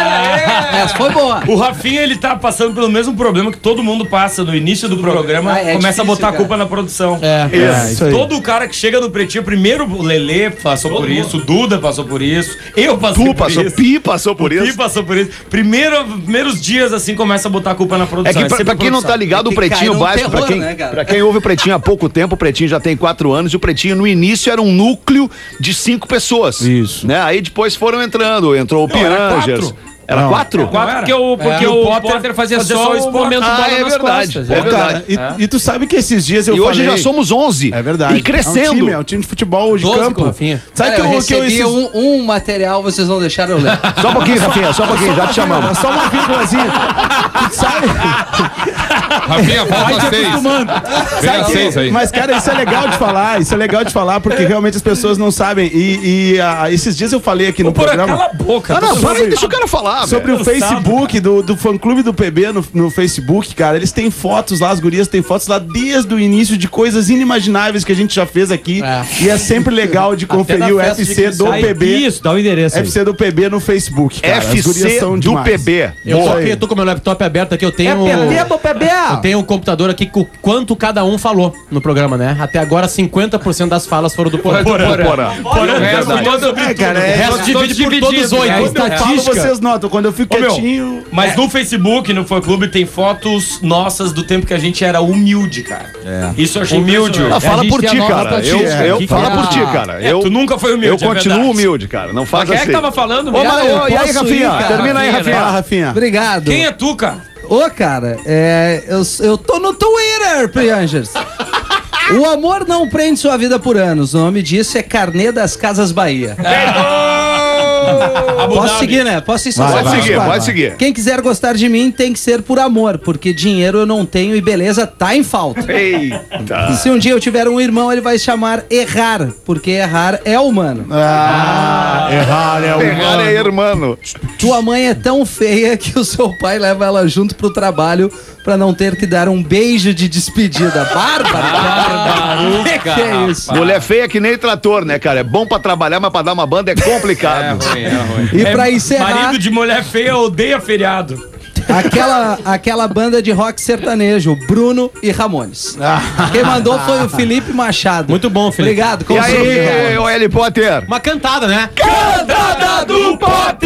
Essa foi boa.
O Rafinha, ele tá passando pelo mesmo problema que todo mundo passa no início do programa,
Ah, é
começa
difícil,
a botar a
cara.
culpa na produção.
É.
Isso aí.
Todo cara que chega no Pretinho, primeiro o Lelê passou por isso, o Duda passou por isso, eu passei
Tu
por
passou,
isso.
Pi passou por
O Pi
isso.
passou por isso. Primeiro, primeiros dias, assim, começa a botar a culpa na
É
produção.
que pra,
sempre
pra
a
quem não tá
produção.
ligado, o
Tem que
Pretinho
cair num
Básico, pra
terror,
quem,
né, cara?
pra quem ouve o Pretinho há pouco tempo, o Pretinho já tem quatro anos e o Pretinho no início era um núcleo de cinco pessoas.
Isso.
Né? Aí depois foram entrando, entrou o
Não, era
Piangers.
quatro.
Era
Não.
quatro?
Quatro, porque o, porque
É.
o
O
Potter,
Potter
fazia,
fazia
só
só o
o
esporte.
momento
Ah,
bola
é
nas
verdade.
costas.
É
Ô,
verdade.
cara, e, e tu sabe que esses dias eu
E hoje
falei...
já somos onze.
É verdade.
E crescendo.
É um time, é um time de futebol de
doze com
campo.
o Rafinha.
Sabe
Cara,
que
eu
eu, que eu
recebi
esses-
um, um material, vocês não deixaram eu ler.
Só um pouquinho, Rafinha, só um pouquinho, já te chamamos.
Só uma vírgulazinha. Tu sabe?
Rafinha, falta seis. Vem a seis aí.
Mas, cara, isso é legal de falar. Isso é legal de falar, porque realmente as pessoas não sabem. E, e, ah, esses dias eu falei aqui no
Porra,
programa.
cala a boca.
Ah, não,
tô
para aí, deixa o cara falar,
Sobre
velho.
o Facebook, do, do fã-clube do P B no, no Facebook, cara, eles têm fotos lá, as gurias têm fotos lá desde o início de coisas inimagináveis que a gente já fez aqui.
É.
E é sempre legal de conferir
na
o
festa
F
de
C do
Aí,
P B.
Isso, dá o endereço aí.
F C do P B no Facebook, cara. As gurias
F C
são
do
demais.
P B.
Eu
Boa
tô, aqui,
aí.
eu tô com o meu laptop aberto aqui, eu tenho.
P B?
Eu tenho um computador aqui com quanto cada um falou no programa, né? Até agora, cinquenta por cento das falas foram do Porã.
Porã.
Porã,
Verdade.
todo-
É, cara,
O
é,
resto divide por todos os oito.
quando eu falo,
Estatística.
vocês notam. Quando eu fico
Ô, meu,
quietinho...
Mas no Facebook, no Fã Clube, tem fotos nossas do tempo que a gente era humilde, cara. Isso eu achei
Humilde.
impressionante.
Ah, fala
a gente
por
tem
ti,
a nota
cara.
pra ti,
Eu,
é.
eu
Que que
fala
é?
por ti, cara.
É,
Eu,
tu nunca foi
eu
humilde, é
continuo
verdade.
humilde, cara. Não faz
Quem é
assim.
que tava falando?
Ô,
mesmo?
mas, ô, e aí,
posso
Rafinha?
ir, cara?
Termina aí,
Rafinha,
Rafinha.
Fala, Rafinha.
Obrigado.
Quem é tu, cara?
Ô, cara, é, eu, eu tô no Twitter, Priangers. O amor não prende sua vida por anos. O nome disso é Carnê das Casas Bahia.
Abu
Posso
Dhabi.
seguir, né? Posso ir só
Vai,
Pode
vai,
seguir,
vai,
pode
vai.
seguir.
Quem quiser gostar de mim tem que ser por amor, porque dinheiro eu não tenho e beleza tá em falta.
Eita.
Se um dia eu tiver um irmão, ele vai se chamar Errar, porque errar é humano.
Ah, errar é
Pegar é hermano.
Tua mãe é tão feia que o seu pai leva ela junto pro trabalho pra não ter que dar um beijo de despedida. Bárbara! Bárbara! Que, que é isso?
Mulher feia que nem trator, né, cara? É bom pra trabalhar, mas pra dar uma banda é complicado.
Ruim, é ruim.
E pra
É,
encerrar,
Marido de mulher feia odeia feriado.
aquela, aquela banda de rock sertanejo, Bruno e Ramones. Quem mandou foi o Felipe Machado.
Muito bom, Felipe.
Obrigado.
E
como sempre,
aí,
Ramones.
ô L. Potter?
Uma cantada, né?
Cantada do Potter!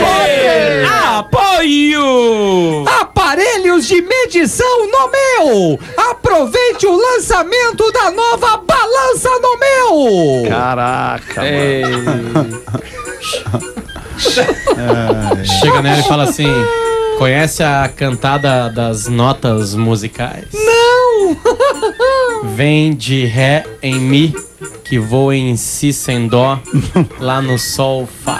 Apoio!
Aparelhos de medição no meu! Aproveite o lançamento da nova balança no meu!
Caraca, mano.
Chega nela e fala assim: Conhece a cantada das notas musicais? Não! Vem de ré em mi, que voa em si sem dó, lá no sol fá.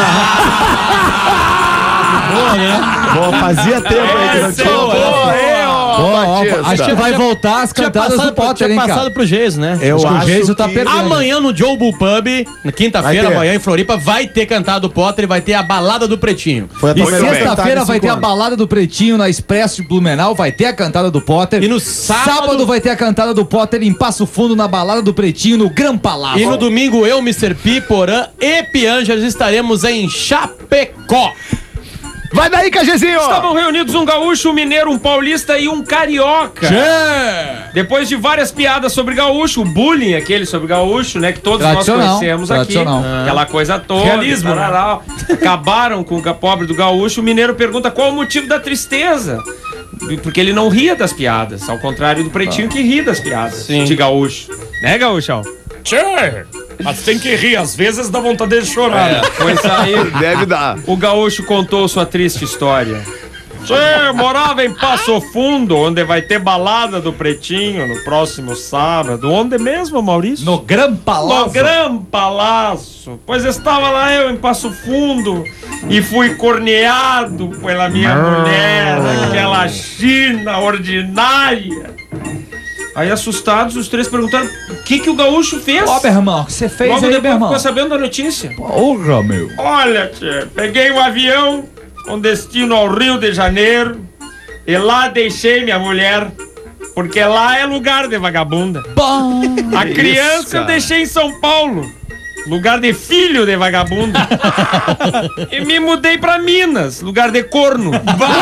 Boa, né? Boa, fazia tempo aí que não tinha.
Boa, é, ó,
Ó,
Batista.
acho que vai voltar as
Tinha
cantadas
passado,
do Potter,
tinha
hein,
passado
cara?
pro Geiso, né?
Eu
Acho que o
acho
Geiso tá
que-
perdendo.
Amanhã no Joe Bull Pub, na quinta-feira,
Vai ter.
amanhã em Floripa, vai ter cantado o Potter e vai ter a balada do Pretinho.
Foi a
E
tua melhor
sexta-feira
cantada em
vai
cinco
ter a
anos.
balada do Pretinho na Expresso de Blumenau, vai ter a cantada do Potter.
E no sábado-
vai ter a cantada do Potter em Passo Fundo na balada do Pretinho no Gran Palácio.
E no domingo, eu, mister P, Porã e Pianjas estaremos em Chapecó.
Vai daí, Cajezinho!
Estavam reunidos um gaúcho, um mineiro, um paulista e um carioca. Depois de várias piadas sobre gaúcho, o bullying aquele sobre gaúcho, né? Que todos nós
Tradicional,
conhecemos aqui.
tradicional.
Aquela coisa toda.
Realismo, né?
tarará. Acabaram com o pobre do gaúcho. O mineiro pergunta qual o motivo da tristeza. Porque ele não ria das piadas, ao contrário do Pretinho que ri das piadas de gaúcho.
Né, gaúchão?
Tchê, mas tem que rir, às vezes dá vontade de chorar. É, pois aí,
Deve dar.
o gaúcho contou sua triste história. Tchê, morava em Passo Fundo, onde vai ter balada do Pretinho no próximo sábado. Onde mesmo, Maurício?
No Gran
No
Palácio.
Gran Palácio. Pois estava lá eu em Passo Fundo e fui corneado pela minha mulher, aquela china ordinária. Aí, assustados, os três perguntaram o que, que o gaúcho fez.
Ó, meu irmão, o que você fez
Logo
aí, meu
depois
irmão?
ficou sabendo da notícia.
Porra, meu.
Olha, tchê, peguei um avião com destino ao Rio de Janeiro e lá deixei minha mulher, porque lá é lugar de vagabunda. A criança eu
cara.
deixei em São Paulo, lugar de filho de vagabunda. E me mudei pra Minas, lugar de corno.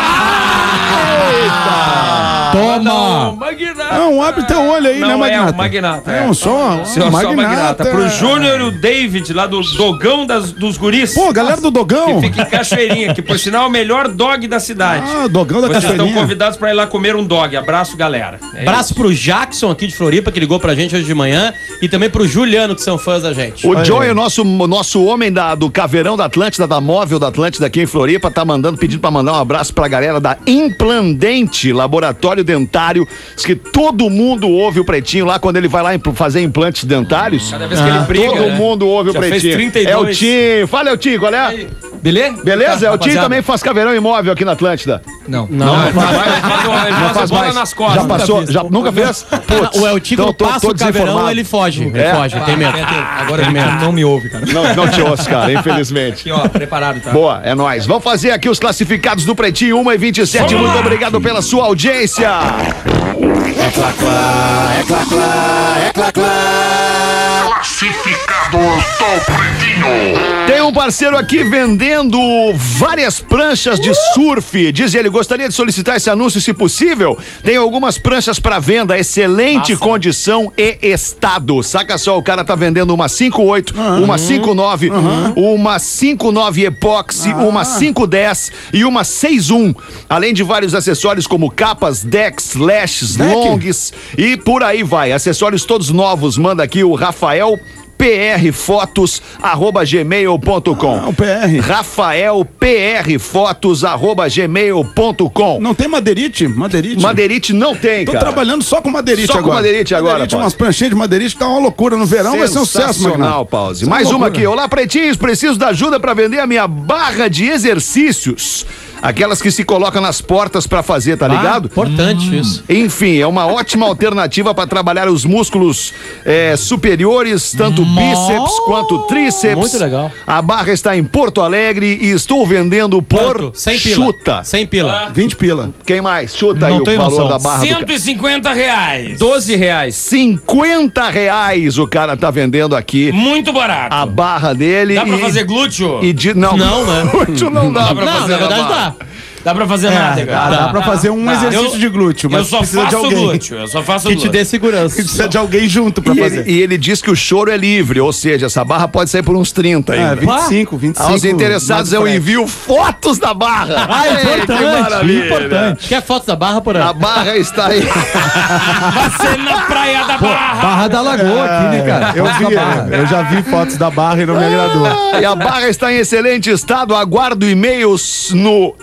Toma!
Magnata.
Não, abre teu olho aí,
Não,
né, Magnata?
é o Magnata.
É um só,
Seu
um
só
Magnata.
Magnata. Pro Júnior e o David, lá do Dogão das, dos Guris.
Pô, galera do Dogão.
Que fica em Cachoeirinha, que por sinal é o melhor dog da cidade.
Ah, Dogão da
Vocês estão
Cachoeirinha.
convidados pra ir lá comer um dog. Abraço, galera. É
Abraço pro Jackson aqui de Floripa, que ligou pra gente hoje de manhã. E também pro Juliano, que são fãs da gente.
O Joey, o nosso, o nosso homem da, do Caveirão da Atlântida, da Móvel da Atlântida aqui em Floripa, tá mandando, pedindo pra mandar um abraço pra galera da Implandente, Laboratório Dentário. Diz que todo mundo ouve o Pretinho lá quando ele vai lá impl- fazer implantes dentários.
Cada vez que ele briga,
Todo
né?
mundo ouve
Já
o
fez
Pretinho.
trinta e
É o
dois.
Tim. Fala, é o Tim, qual é?
Beleza?
Beleza?
Tá,
É o Tim
rapaziada.
também faz caveirão imóvel aqui na Atlântida.
Não.
Não,
Ele faz, ele faz, o- ele faz
faz
bola
mais.
nas costas.
Já passou? Já, nunca fez? Putz,
o El Tico
então tô-
passa
tô
o caveirão,
desinformado.
ele foge. Ele
É?
foge, tem medo.
Agora ele não me ouve, cara.
Não, não te ouço, cara, infelizmente.
Aqui, ó, preparado, tá?
Boa, é nóis. Vamos fazer aqui os classificados do Pretinho uma e vinte e sete. Muito obrigado pela sua audiência. Tem um parceiro aqui vendendo várias pranchas de surf. Diz ele, gostaria de solicitar esse anúncio se possível. Tem algumas pranchas para venda, excelente condição e estado. Saca só, o cara tá vendendo uma cinco oito, uma cinco nove, uma cinco nove epóxi, uma cinco dez e uma seis um. Além de vários acessórios como capas, decks, lashes, longs e por aí vai. Acessórios todos novos. Manda aqui o Rafael prfotos arroba gmail ponto com.
Ah, o P R.
Rafael prfotos arroba gmail ponto com.
Não tem madeirite? Madeirite?
Madeirite não tem,
Tô
cara.
trabalhando só com madeirite
Só com
agora.
madeirite agora,
Madeirite,
Pause.
umas pranchinhas de madeirite, tá uma loucura. No verão vai ser um sucesso,
Sensacional,
Magnata.
Pause.
Isso é
Mais uma
loucura.
aqui. Olá, pretinhos. Preciso da ajuda para vender a minha barra de exercícios. Aquelas que se colocam nas portas para fazer, tá ligado?
Importante isso.
Enfim, é uma ótima alternativa para trabalhar os músculos é, superiores, tanto bíceps quanto tríceps.
Muito legal.
A barra está em Porto Alegre e estou vendendo por
Quanto? cem pila.
chuta.
cem pila.
vinte pila.
Quem mais? Chuta
Não
aí o
tenho
valor
noção.
da barra do cara.
cento e cinquenta reais. doze reais.
cinquenta reais o cara tá vendendo aqui.
Muito barato.
A barra dele.
Dá pra
e-
fazer glúteo?
E de, não,
Não, né?
Glúteo não dá,
Dá pra
pra
fazer
Não, na verdade
na barra.
dá.
Dá pra fazer
É,
nada,
dá,
cara.
dá pra fazer um
Dá.
exercício
Eu-
de glúteo, mas
Eu só
precisa de
faço
alguém.
glúteo. Eu só faço
Que te
glúteo.
dê segurança.
Precisa de alguém junto pra
E
fazer.
ele, e ele diz que o choro é livre, ou seja, essa barra pode sair por uns trinta
É,
ainda.
vinte e cinco, vinte e cinco.
Aos interessados eu
mais frete.
envio fotos da barra.
Ah,
Ei, que
importante,
maravilha.
importante. Quer fotos da barra, por
A
aí?
barra está aí.
Vai ser na Praia da Barra.
Barra da Lagoa aqui, né, cara?
Eu vi,
Barra.
eu já vi fotos da barra e não me agradou.
E a barra está em excelente estado. Aguardo e-mails no c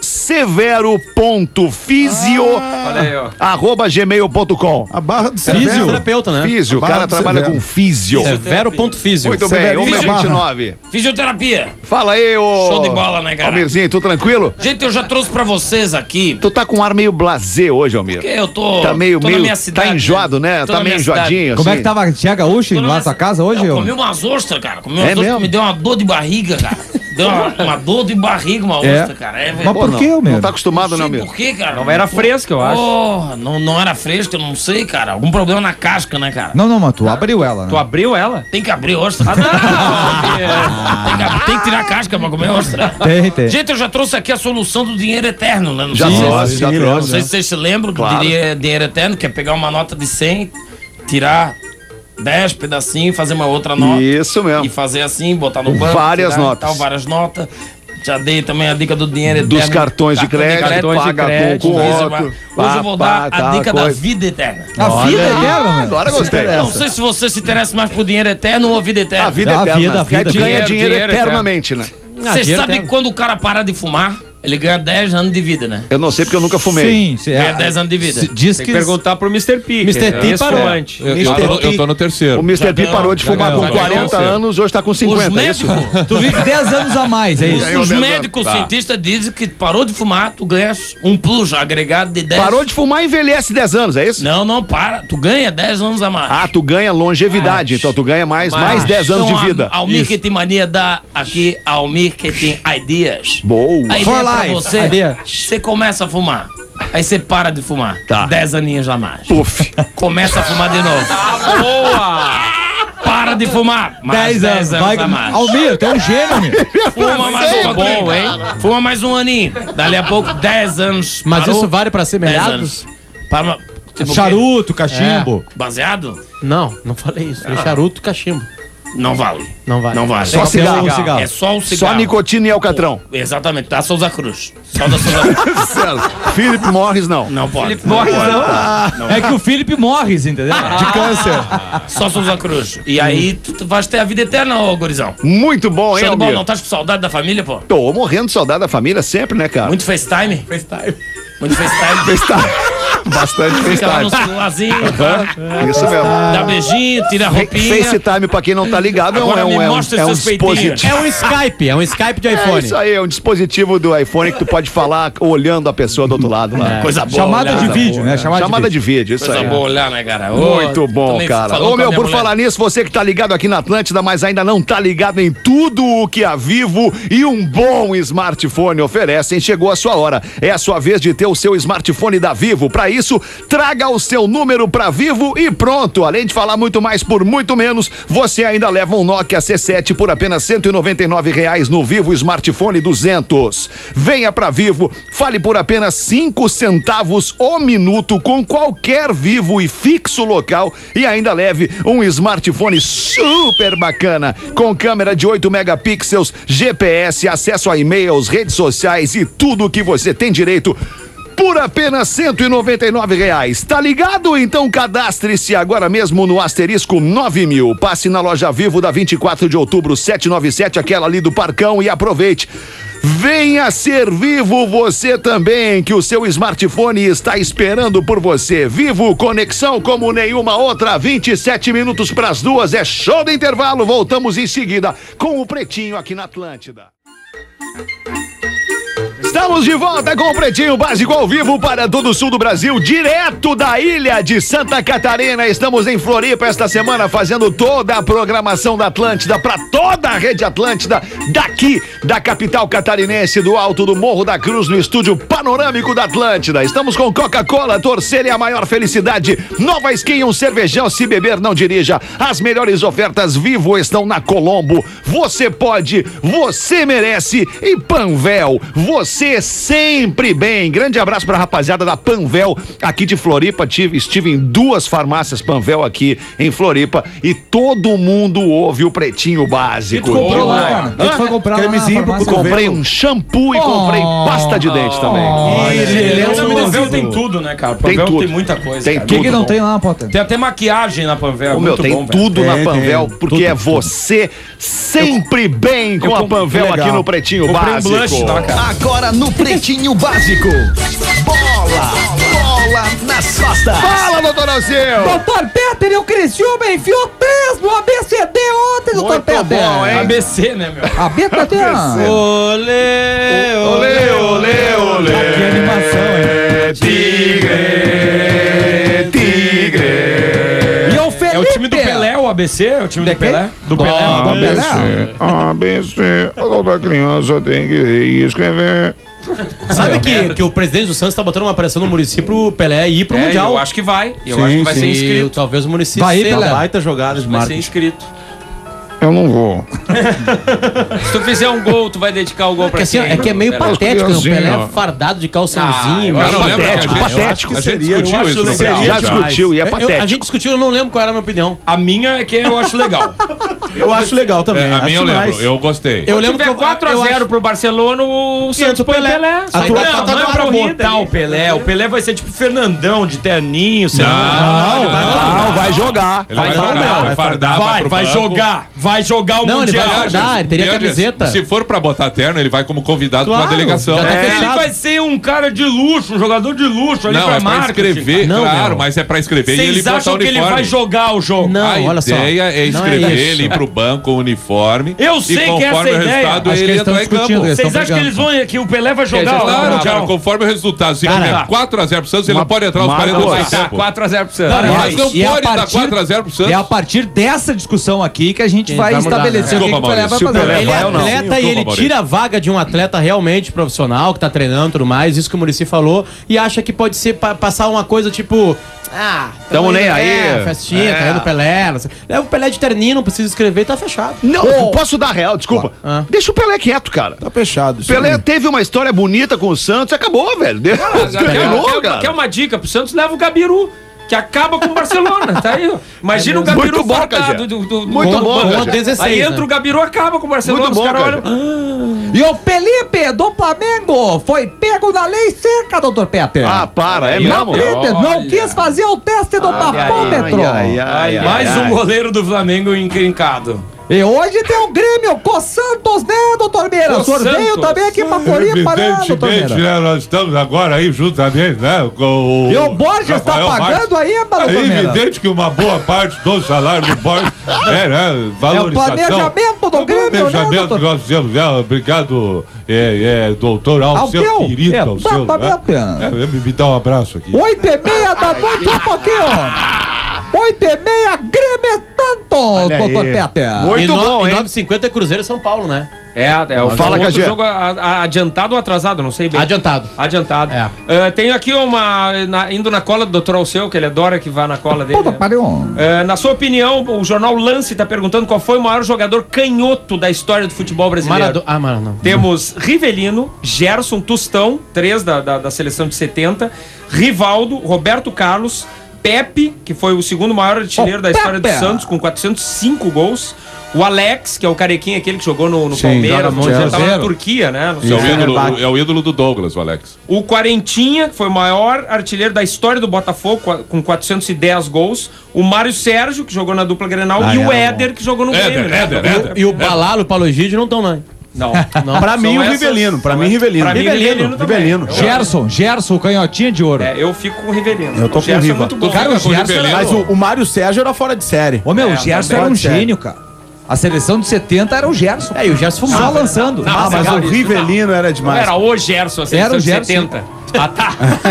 severo ponto fisio
Olha aí, ó.
arroba gmail ponto com.
A barra do
Físio?
Severo.
Terapeuta, né?
Físio, o
Barra
cara
do
trabalha
Severo.
com físio.
Severo ponto físio.
Muito bem,
Severinho
uma e
da
vinte e
Barra.
nove.
Fisioterapia.
Fala aí, ô.
Show de bola, né, cara?
Almirzinho, tu tranquilo?
Gente, eu já trouxe pra vocês aqui,
Tu tá com um ar meio blasé hoje, Almir.
porque eu tô,
Tá meio,
tô
meio,
na minha cidade.
tá enjoado, né?
Tô
Tá
na
meio
minha cidade.
enjoadinho,
Como é
assim.
que tava? Tinha gaúcho
Tô na
lá na
minha
tua
ci-
casa hoje?
Eu
ô?
comi umas ostras, cara. Comi umas
É
ostras
mesmo?
que me deu uma dor de barriga, cara. Deu uma, uma dor de barriga, uma
É.
ostra, cara. É,
Mas
Pô,
por
não,
que,
Não
meu?
tá acostumado,
não
não,
sei
Almir.
por quê, cara.
Não era fresco, eu acho.
Porra, não, não era fresca, eu não sei, cara. Algum problema na casca, né, cara?
Não, não, mas tu abriu ela, né?
Tu abriu ela?
Tem que abrir ostra.
Ah, não!
tem, que, ab- tem que tirar a casca pra comer ostra.
Tem, tem.
Gente, eu já trouxe aqui a solução do dinheiro eterno, né? Não
Já
sei se-
trouxe, já
sim,
trouxe.
Não sei se vocês se lembram do
Claro.
dinheiro, dinheiro eterno, que é pegar uma nota de cem, tirar dez pedacinhos, fazer uma outra nota.
Isso mesmo.
E fazer assim, botar no banco.
Várias
tirar e
notas.
Tal, várias notas. Já dei também a dica do dinheiro
Dos
eterno.
cartões de
Cartão
crédito,
cartões de
paga
crédito,
com o
Hoje
outro.
eu vou dar a dica da vida eterna.
A vida
Olha aí.
eterna, meu.
Agora gostei.
Não sei se você se interessa mais por dinheiro eterno ou a vida eterna.
A vida
A
eterna.
vida, a
Porque
vida,
tu ganha
dinheiro,
dinheiro,
dinheiro
eternamente, né?
Você
dinheiro
sabe
eterno.
que quando o cara para de fumar, ele ganha dez anos de vida, né?
Eu não sei porque eu nunca fumei.
Sim, sim.
Ganha
é,
dez anos de vida.
se- Diz
Tem
que.
que perguntar pro mister P.
mister
que é
P parou.
restaurante.
Eu, eu, tô, eu tô no terceiro.
O mister P
Já
parou de
ganhou,
fumar
já
com
ganhou.
quarenta
Já ganhou.
anos, hoje tá com
Os
cinquenta, é isso?
médicos,
Tu vive dez anos a mais, é isso?
Ganhou
os
dez
médicos
anos. Tá.
cientistas dizem que parou de fumar, tu ganhas um plus agregado de dez.
Parou de fumar e envelhece dez anos, é isso?
Não, não, para. Tu ganha dez anos a mais.
Ah, tu ganha longevidade, então tu ganha mais, mais dez anos de
Então,
vida.
A, a Marketing Mania dá aqui ao Marketing Ideas.
Boa.
A ideia
For
é pra
life,
você,
idea.
você começa a fumar, aí você para de fumar.
Tá.
dez aninhos a mais.
Puf.
Começa a fumar de novo.
Boa!
Para de fumar. Mais
dez anos. Vai...
a mais.
Almir, tu é um gênio, meu.
Fuma mais um pouquinho,
bom, hein?
Fuma mais um aninho. Dali a pouco, dez anos.
Mas
Parou?
isso vale pra ser
dez
melhados?
anos. Para, tipo, o quê?
Charuto, cachimbo.
Baseado?
Não, não falei isso. É charuto e cachimbo.
Não vale.
Não vale.
Não vale.
Só
Tem que ser
cigarro.
um
Cigarro.
É só o
Só
cigarro.
nicotina e alcatrão.
Exatamente, da Souza Cruz. Só da Souza Cruz.
Certo. Philip Morris, não.
Não pode.
Felipe Morris, não.
É que o Felipe Morris, entendeu?
De câncer.
Só Souza Cruz. E aí tu, tu vais ter a vida eterna, ô gurizão.
Muito bom, hein,
Show de bola,
Almir?
não estás com saudade da família, pô?
Tô morrendo de saudade da família sempre, né, cara?
Muito FaceTime?
FaceTime.
Muito FaceTime.
FaceTime. Bastante
Fica lá no
FaceTime.
celularzinho,
Aham, isso mesmo.
dá beijinho, tira a roupinha.
FaceTime, pra quem não tá ligado, é um,
Agora
é um,
me
é um,
mostra
é um
seus peitinhos.
dispositivo.
É um Skype, é um Skype de
É
iPhone.
isso aí, é um dispositivo do iPhone que tu pode falar olhando a pessoa do outro lado lá.
Coisa boa.
Chamada
olhar,
de
né?
vídeo, né? Chamada,
Chamada
de
de vídeo, isso
Coisa
aí.
boa olhar, né, cara? Ô,
Muito bom,
também
cara.
falou
Ô,
com a
meu,
minha
por
mulher.
falar nisso, você que tá ligado aqui na Atlântida, mas ainda não tá ligado em tudo o que a Vivo e um bom smartphone oferecem, chegou a sua hora. É a sua vez de ter o seu smartphone da Vivo. Pra isso, traga o seu número pra Vivo e pronto. Além de falar muito mais por muito menos, você ainda leva um Nokia C sete por apenas cento e noventa e nove reais no Vivo Smartphone duzentos. Venha pra Vivo, fale por apenas cinco centavos o minuto com qualquer Vivo e fixo local e ainda leve um smartphone super bacana com câmera de oito megapixels, G P S, acesso a e-mails, redes sociais e tudo o que você tem direito por apenas cento e noventa e nove reais. Tá ligado? Então cadastre-se agora mesmo no asterisco nove mil. Passe na loja Vivo da vinte e quatro de outubro setecentos e noventa e sete, aquela ali do Parcão, e aproveite. Venha ser Vivo você também, que o seu smartphone está esperando por você. Vivo, conexão como nenhuma outra. vinte e sete minutos para as duas, é show de intervalo. Voltamos em seguida com o Pretinho aqui na Atlântida. Estamos de volta com o Pretinho Básico ao vivo para todo o sul do Brasil, direto da ilha de Santa Catarina. Estamos em Floripa esta semana fazendo toda a programação da Atlântida para toda a rede Atlântida, daqui da capital catarinense, do alto do Morro da Cruz, no estúdio panorâmico da Atlântida. Estamos com Coca-Cola, torcer é a maior felicidade. Nova Skin, um cervejão, se beber não dirija. As melhores ofertas Vivo estão na Colombo. Você pode, você merece. E Panvel, você sempre bem. Grande abraço pra rapaziada da Panvel aqui de Floripa. Tive, estive em duas farmácias Panvel aqui em Floripa e todo mundo ouve o Pretinho Básico.
Tu comprou lá,
Demais.
cara. Tu foi comprar lá na
Cremezinho pro
farmácia.
cotovelo.
Comprei um shampoo e comprei pasta de dente também.
Ele é
O
um
Panvel tem tudo, né, cara? O
Tem
Panvel
tudo.
tem muita coisa.
Tem
cara.
O que, que
tudo
não
bom.
tem lá, Potter?
Tem até maquiagem na Panvel.
Ô, meu,
muito
tem
bom,
tudo
velho.
na
Tem,
Panvel,
tem.
porque
Tudo,
é
tudo.
você sempre bem com
Eu
a
com-
Panvel
legal.
aqui no Pretinho
Comprei um
Básico.
blush lá, cara.
Agora no
no Pretinho Básico. Bola, bola nas costas. Fala, doutor Alceu.
Doutor Peter e o Criciúma enfiou três no A B C D ontem, doutor
Muito
Peter.
bom, hein?
A B C, né, meu?
A B C D.
Olê,
Olê, olê, olê.
Que animação, hein?
Tigre, tigre.
E o Felipe.
É o time do Pelé, o A B C? É o time do Pelé? Do Pelé.
Do Pelé.
A B C, toda criança tem que escrever.
Sabe que, que o presidente do Santos tá botando uma pressão no Muricy pro Pelé ir pro
É,
Mundial.
eu acho que vai. Eu
Sim,
acho que vai
sim.
ser
E
inscrito.
talvez o Muricy
Vai,
ceda.
pela baita jogada de
Vai ser
marketing.
inscrito.
Eu não vou.
Se tu fizer um gol, tu vai dedicar o gol pra
Porque assim, ó,
quem?
é que é meio
Pelé.
patético, né? O Pelé
criancinha.
é fardado de calçãozinho.
Ah,
Cara,
eu
não lembra que a
patético,
gente,
patético
a gente
seria,
discutiu
eu acho
isso no
legal.
Pretinho
Já discutiu e é
Eu- eu- a
patético.
gente discutiu, eu não lembro qual era a minha opinião.
A minha é que eu acho legal.
Eu acho legal também.
É, a
acho
minha eu lembro,
mais.
eu gostei.
Eu
Se
lembro que
tiver
eu-
quatro a
eu
zero
acho-
pro Barcelona, o Santos põe o Pelé.
A tua-
Não, não é pra botar o Pelé. O Pelé vai ser tipo Fernandão de terninho. sei lá.
Não, vai jogar.
Ele vai, jogar,
não,
vai fardar,
Vai,
pro
vai
banco.
jogar. Vai jogar o
Não, ele
Mundial.
vai fardar, ele teria
Pior,
camiseta.
Se for pra botar terno, ele vai como convidado
Claro,
pra delegação.
já tá
É.
Ele
fechado.
vai ser um cara de luxo, um jogador de luxo ali
Não,
pra
é pra
marketing.
escrever,
Não,
claro,
meu.
mas é pra escrever e ele
Vocês
botar o
acham que ele
uniforme.
vai jogar o jogo?
Não,
A
olha só.
ideia é
Não é
escrever
isso.
ele, ir pro banco com o uniforme.
Eu sei
e
que
conforme
essa
o
ideia-
resultado,
Acho que
ele
eles estão
entra em
discutindo
campo.
isso.
Vocês
Estão
acham que eles vão, que o Pelé vai jogar o
Claro,
Mundial?
cara, conforme o resultado. Se
Cara,
der quatro a zero pro Santos, ele não pode entrar os
Marcos,
quarenta do
Vai
segundo
dar
tempo.
quatro a zero pro Santos.
Não,
Mas não
E a
pode dar
partir-
quatro a zero pro Santos.
É a partir dessa discussão aqui que a gente
Sim,
vai,
vai mudar,
estabelecer
né?
o que, que o Pelé vai
Desculpa,
fazer.
Maurício.
Ele é
vai ou não?
atleta
Sim,
e ele
desculpa,
tira a vaga de um atleta realmente profissional, que tá treinando e tudo mais, isso que o Muricy falou, e acha que pode ser pa- passar uma coisa tipo. Ah,
Tamo nem aí.
É, festinha,
É.
tá indo Pelé. Não sei. Leva o Pelé de terninho, não precisa escrever, tá fechado.
Não, posso dar real, desculpa.
Ah.
Deixa o Pelé quieto, cara.
Tá fechado. isso
Pelé
aí.
teve uma história bonita com o Santos, acabou, velho. Deixa- Terminou,
Quer, quer
cara.
uma dica pro Santos? Leva o Gabiru, que acaba com o Barcelona. Tá aí, ó. Imagina o Gabiru
Muito bom,
fardado
Cajé.
do, do, do-
Muito
do-
bom,
do-
Cajé.
dezesseis,
Aí
né?
entra o Gabiru, acaba com o Barcelona.
Muito
os
bom,
caras
Cajé.
olham. "Ah,
E o Felipe do Flamengo foi pego na lei seca, doutor Peter.
Ah, para, é
Não,
mesmo?
Peter, não
Olha.
quis fazer o teste do bafômetro.
Ai, ai, ai,
mais
ai.
um goleiro do Flamengo encrencado.
E hoje tem o Grêmio com o Santos, né, doutor Meira?
Com
O senhor veio
Santos.
também aqui pra Floripa, né, doutor
Evidentemente,
Meira?
né, nós estamos agora aí juntamente, né, com o...
E o Borges tá
Rafael
pagando
Marques.
aí, doutor
É
Meira?
evidente que uma boa parte do salário do Borges é, né, valorização.
planejamento do
É o
Grêmio, né,
planejamento
doutor?
que nós fizemos, né, obrigado, é, é, doutor Alceu,
Alceu,
querido Alceu.
exatamente.
Né? É, me, me dá um abraço aqui.
Oito e meia da noite, um pouquinho. Oito e meia, Grêmio é tanto, doutor Peter.
Muito
e no-
bom,
e
hein?
nove e cinquenta é Cruzeiro e São Paulo, né?
É, é o
Fala,
outro
Cajé.
jogo a- a- adiantado ou atrasado, não sei bem.
Adiantado.
Adiantado.
É.
Eh, tenho aqui uma. na- indo na cola do doutor Alceu, que ele adora que vá na cola dele.
Puta,
né?
pariu.
Eh, na sua opinião, o jornal Lance está perguntando qual foi o maior jogador canhoto da história do futebol brasileiro.
Marado... Ah, mano, não.
Temos Rivelino, Gerson, Tostão, três da, da, da seleção de setenta, Rivaldo, Roberto Carlos, Pepe, que foi o segundo maior artilheiro
Oh,
da história do
Pepe!
Santos, com quatrocentos e cinco gols. O Alex, que é o carequinha, aquele que jogou no, no
Sim,
Palmeiras,
joga muito,
já estava na
Cruzeiro.
Turquia, né? Não sei.
É o, ídolo,
Fenerbahçe.
é o ídolo do Douglas, o Alex.
O Quarentinha, que foi o maior artilheiro da história do Botafogo, qua- com quatrocentos e dez gols. O Mário Sérgio, que jogou na dupla Grenal.
Ah,
e o
é,
Éder, que jogou no
Éder,
Grêmio. né?
Éder,
Jogou-
Éder.
E o Balalo e o Paulo Egídio não estão, não.
Não.
Não.
Pra mim,
São
o
essas-
Rivelino. Pra
são
mim,
essas-
Rivelino.
Pra mim,
Rivelino.
Rivelino também.
Rivelino.
Eu-
Gerson, Gerson, canhotinha de ouro.
É, eu fico com o Rivelino.
Eu tô com o
Gerson é
Riva.
muito bom.
Cara, o
Fica com o
Gerson era...
Rivelino.
Mas o, o Mário Sérgio era fora de série.
Ô, meu,
É,
o Gerson
também.
era um
Pode ser.
gênio, cara. A seleção de setenta era o Gerson.
É, e o Gerson
Só
fumava.
lançando.
Não,
Ah, mas
legal
o
isso.
Rivelino era
Não
demais.
era o Gerson, a seleção
Era o
de
Gerson.
setenta. Ah, tá.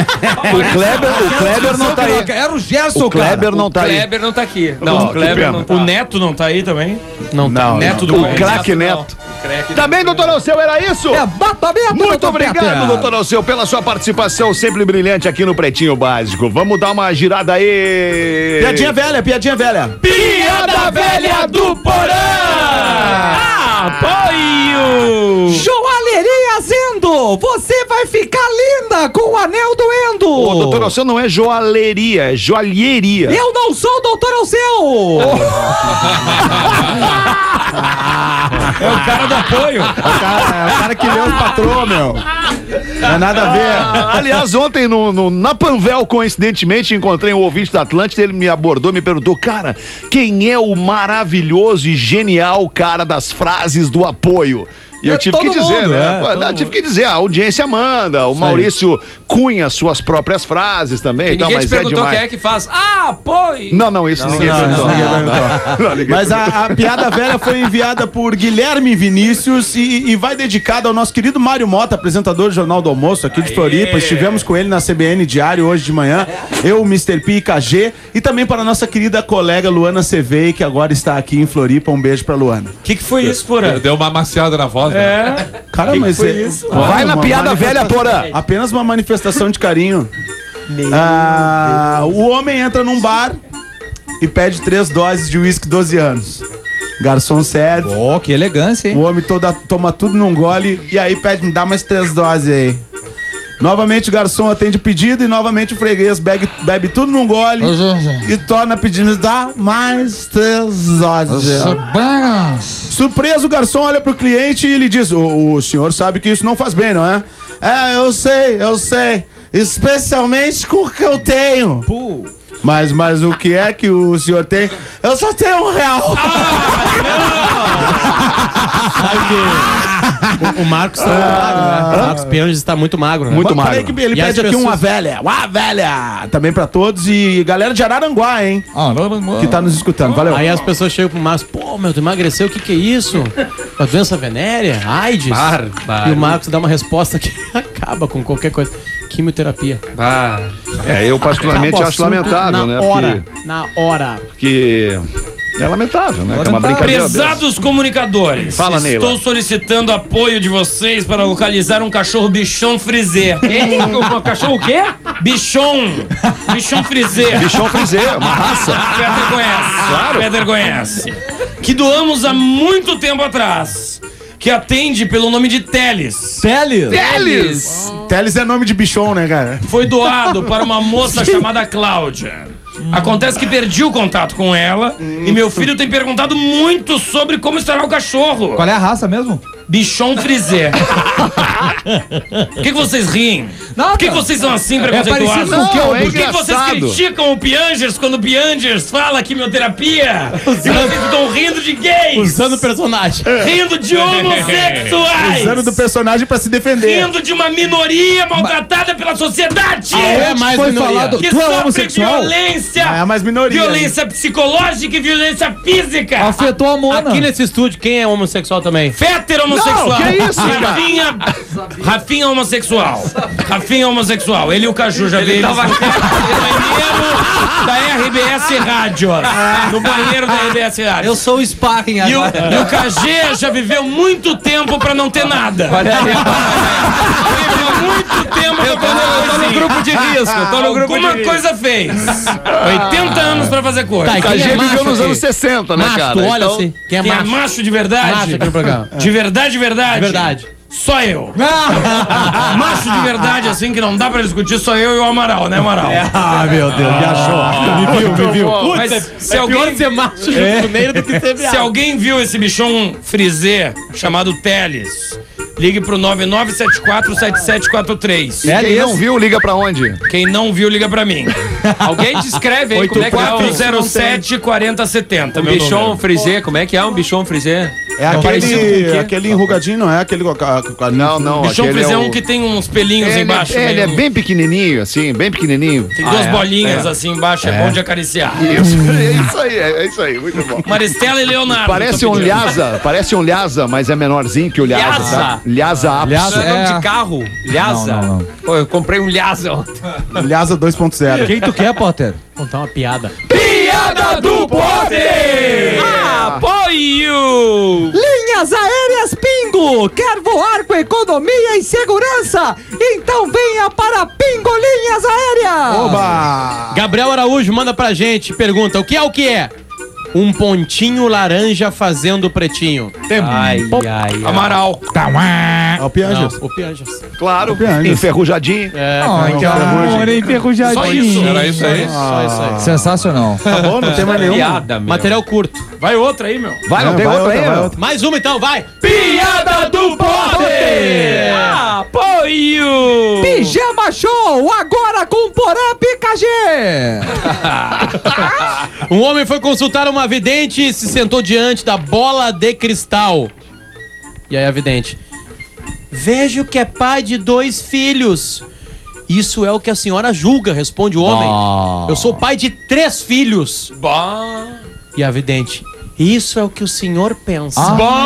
O Kleber, o Kleber não tá aí.
Era o Gerson,
O Kleber
cara.
não
O
tá aí.
Kleber não tá aqui. Não,
Não,
o Kleber
que pena.
não tá.
O Neto não tá aí também?
Não, tá.
Não,
Neto
não.
do
O
Neto,
craque
não.
Neto.
O craque
Também,
Neto.
doutor Alceu, era isso?
É batamento,
Muito
doutor
obrigado,
Peter.
doutor Alceu, pela sua participação sempre brilhante aqui no Pretinho Básico. Vamos dar uma girada aí.
Piadinha velha, piadinha velha.
Piada velha do Porã! Apoio!
Joalheria Zendo, você vai ficar linda com o anel do Endo.
Ô, doutor Alceu, não é joalheria, é joalheria.
Eu não sou o doutor Alceu.
É o cara do apoio.
O cara, é o cara que lê os patrões, meu. Não é nada a ver.
Ah, aliás, ontem no, no- na Panvel, coincidentemente, encontrei um ouvinte da Atlântida, ele me abordou e me perguntou, cara, quem é o maravilhoso e genial cara das frases do apoio? E eu
É
tive que
todo
dizer,
mundo,
né?
é,
Pô,
todo
não, tive que dizer, a audiência manda. O Maurício cunha suas próprias frases também.
E
Então,
ninguém
mas
te perguntou
é demais.
quem é que faz. Ah, apoie!
Não, não, isso ninguém
não,
perguntou.
não, ninguém
Não,
perguntou.
não, ninguém
Mas a, a piada velha foi enviada por Guilherme Vinícius e, e vai dedicada ao nosso querido Mário Mota, apresentador do Jornal do Almoço aqui de Floripa. Estivemos com ele na C B N Diário hoje de manhã. Eu, o mister P e K G. E também para a nossa querida colega Luana Cevei, que agora está aqui em Floripa. Um beijo pra Luana.
O que, que foi isso, Porã?
Deu uma amaciada na voz, né?
É.
Cara,
Que
mas
que foi
é-
isso?
Olha,
Vai na
uma
piada
manifesta-
velha, Porã.
Apenas uma manifestação de carinho. Ah, o homem entra num bar e pede três doses de uísque doze anos. Garçom serve.
Oh, que elegância,
O
hein?
homem toda, toma tudo num gole e aí pede, me dá mais três doses aí. Novamente o garçom atende o pedido e novamente o freguês bebe, bebe tudo num gole e torna pedindo, dá mais três doses. Surpreso, o garçom olha pro cliente e lhe diz, o, o senhor sabe que isso não faz bem, não é? É, eu sei, eu sei. Especialmente com o que eu tenho. Mas, mas o que é que o senhor tem? Eu só tenho um real.
O, o Marcos tá muito magro, né? O Marcos Pianges está muito magro, né?
Muito
Falei
magro.
que ele
E as
pede aqui
pessoas-
uma velha, uma velha. Também pra todos e galera de Araranguá, hein?
Ah, não, não, não.
Que tá nos escutando. Valeu.
Aí as pessoas chegam pro Marcos, pô, meu, tu emagreceu, o que que é isso? A doença venérea? AIDS?
Bárbaro.
E o Marcos dá uma resposta que acaba com qualquer coisa. Quimioterapia.
Ah,
É, eu particularmente
Acaba o
acho
assunto
lamentável,
na
né?
hora, na hora.
Porque, porque é lamentável, né? Que é uma brincadeira dessa.
Prezados comunicadores,
Fala, Neila.
estou solicitando apoio de vocês para localizar um cachorro bichon frisé. Quem? Um cachorro o quê? Bichon. Bichon frisé.
Bichão frisé, uma raça.
Peter conhece. Claro. Peter conhece. Que doamos há muito tempo atrás. Que atende pelo nome de Teles.
Teles.
Teles!
Teles é nome de bichon, né, cara?
Foi doado para uma moça chamada Cláudia. Acontece que perdi o contato com ela e meu filho tem perguntado muito sobre como estará o cachorro.
Qual é a raça mesmo?
Bichon frisé. Por que, que vocês riem?
Não,
Por que, que
cara.
vocês são assim
É
preconceituosos?
parecido com o quê?
Não, é
Por que, que vocês
engraçado.
criticam o Piangers quando o Piangers fala quimioterapia? E vocês ficam rindo de gays?
Usando o personagem.
Rindo de homossexuais!
Usando do personagem pra se defender.
Rindo de uma minoria maltratada pela sociedade!
É mais
Foi
minoria.
falado-
Que
Tu é
sofre
homossexual?
violência!
Ah, é mais minoria.
Violência psicológica e violência física!
Afetou a Mona.
Aqui nesse estúdio, quem é homossexual também?
Féter homossexual!
Não, que isso, cara?
Rafinha, Rafinha homossexual. Rafinha homossexual. Ele e o Caju já veio
tava-
no banheiro da R B S Rádio. No banheiro da R B S Rádio.
Eu sou o sparring
E o,
agora.
e o K G já viveu muito tempo pra não ter nada. Viveu muito tempo pra fazer
eu tô no
coisinha.
grupo de risco, eu tô no grupo
Alguma
de risco.
coisa fez. oitenta anos pra fazer coisa.
Tá, e
A
quem é
gente
macho
viveu nos
aqui?
anos sessenta, né,
Macho,
cara?
tu olha
Então,
assim. Quem é
Quem é
macho?
macho de verdade?
Macho aqui no programa.
De verdade, de verdade?
Verdade.
Só eu. Macho de verdade, assim, que não dá pra discutir, só eu e o Amaral, né, Amaral?
Ah, meu Deus, me achou. Me viu, me viu.
Mas se,
É pior
alguém,
ser macho japoneiro do que ser
se
viado.
alguém viu esse bichão frisé chamado Teles, ligue pro nove nove sete quatro sete sete quatro três.
quem não viu, liga pra onde?
Quem não viu, liga pra mim.
Alguém descreve aí como é que é
quatro
o
zero sete, quatro zero sete zero.
um bichon frisé. Como é que é um bichon frisé?
É
parecido com o
aquele,
quê?
aquele enrugadinho, não é? Aquele com a- com a-
Não, não.
Bichão
aquele
frisé é
é
um
o-
que tem uns pelinhos
Ele,
embaixo.
é, ele é
meio-
bem pequenininho, assim, bem pequenininho.
Tem duas
é?
bolinhas assim embaixo, é, bom de acariciar.
Isso, é isso aí, é isso aí, muito bom.
Maristela e Leonardo.
Parece
tô
um
pedindo.
Lhasa, parece um Lhasa, mas é menorzinho que o Lhasa.
Lhasa?
sabe? Lhasa Apps.
Lhasa.
Isso é nome
É.
de carro? Lhasa?
Não, não, não.
Pô, eu comprei um Lhasa ontem.
Lhasa dois ponto zero.
Quem tu quer, Potter?
Contar uma piada.
Piada do Poder! Apoio!
Linhas Aéreas Pingo! Quer voar com economia e segurança? Então venha para Pingo Linhas Aéreas!
Oba!
Gabriel Araújo manda pra gente, pergunta, o que é o que é? Um pontinho laranja fazendo pretinho.
Ai, ai, ai.
Amaral.
É o Pianjas.
Não, o Pianjas.
Claro,
Pianjas.
enferrujadinho.
É,
Ai, que amor, enferrujadinho.
Só isso.
Era isso aí?
só isso aí.
Sensacional.
Tá bom, não tem mais nenhum.
Piada, meu.
Material curto.
Vai outra aí, meu.
Vai, não
É,
tem
vai
outra
outra,
aí,
vai
meu?
outra.
Mais uma então, vai.
Piada do Poder! Apoio!
Pijama Show! Agora com Porã P K G!
Um homem foi consultar uma vidente e se sentou diante da bola de cristal. E E aí a vidente: vejo que é pai de dois filhos. Isso é o que a senhora julga, responde o homem.
Ah.
Eu sou pai de três filhos.
Bah.
E a vidente: isso é o que o senhor pensa.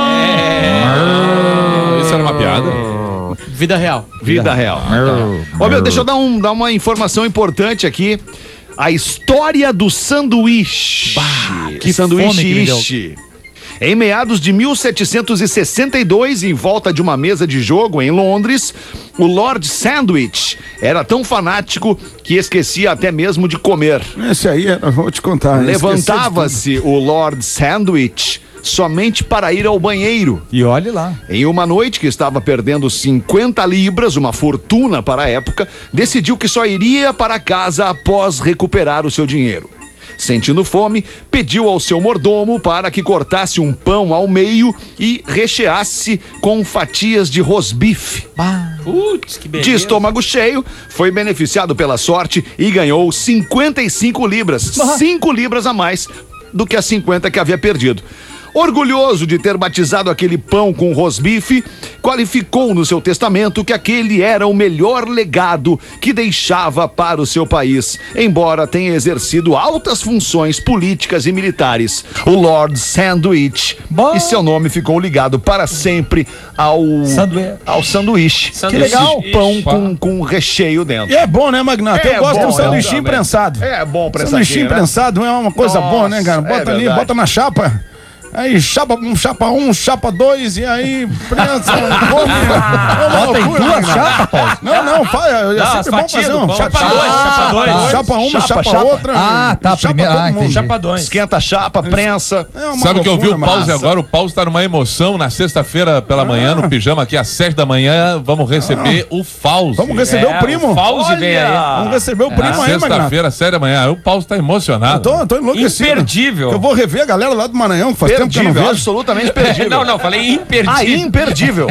Ah, isso era uma piada.
Vida real.
Vida real. Ô, meu, deixa eu dar, um, dar uma informação importante aqui. A história do sanduíche. Bah,
que
sanduíche
fome que me deu.
ishi. Em meados de mil setecentos e sessenta e dois, em volta de uma mesa de jogo em Londres, o Lord Sandwich era tão fanático que esquecia até mesmo de comer.
Esse aí, eu vou te contar.
Levantava-se o Lord Sandwich somente para ir ao banheiro.
E olhe lá.
Em uma noite que estava perdendo cinquenta libras, uma fortuna para a época, decidiu que só iria para casa após recuperar o seu dinheiro. Sentindo fome, pediu ao seu mordomo para que cortasse um pão ao meio e recheasse com fatias de rosbife.
Putz, que beleza.
De estômago cheio, foi beneficiado pela sorte e ganhou cinquenta e cinco libras, cinco libras a mais do que as cinquenta que havia perdido. Orgulhoso de ter batizado aquele pão com rosbife, qualificou no seu testamento que aquele era o melhor legado que deixava para o seu país, embora tenha exercido altas funções políticas e militares. O Lord Sandwich.
Bom.
E seu nome ficou ligado para sempre ao
Sanduíche.
ao sanduíche.
Sanduíche.
Que legal. Pão com, com recheio dentro.
E é bom, né, Magnata?
É
eu gosto
bom,
de um sanduíche
é bom,
prensado.
É bom prensadinho,
Sanduíche
né?
prensado é uma coisa
Nossa,
boa, né, cara? Bota
é
ali,
verdade.
bota na chapa. Aí chapa um, chapa um, chapa dois, e aí prensa, come.
Bota em duas chapas, Paulo?
Não, não, faz. É
Não, as
sempre bom
fatias
fazer
do
um.
pão.
Chapa
Ah,
dois,
chapa dois.
Chapa uma,
Chapa,
chapa,
chapa.
outra.
Ah, tá,
Chapa
primeiro-
todo
ah,
mundo.
entendi.
Chapadões.
Esquenta a chapa, prensa.
É uma
Sabe o que eu vi o
loucura,
Pause
massa.
agora? O Pause tá numa emoção na sexta-feira pela manhã, no pijama aqui às sete da manhã. Vamos receber o Fauzi.
Vamos receber
É,
o primo.
o Fauzi vem aí.
Vamos receber o primo
Na
aí, Magnata.
sexta-feira, às sete da manhã. O Pause tá
Eu
emocionado.
tô, tô enlouquecido.
Imperdível.
Eu vou rever a galera lá do Maranhão, que faz tempo que eu não
Perdível,
vejo.
absolutamente perdível.
Não, não, falei imperdível.
Ah, imperdível.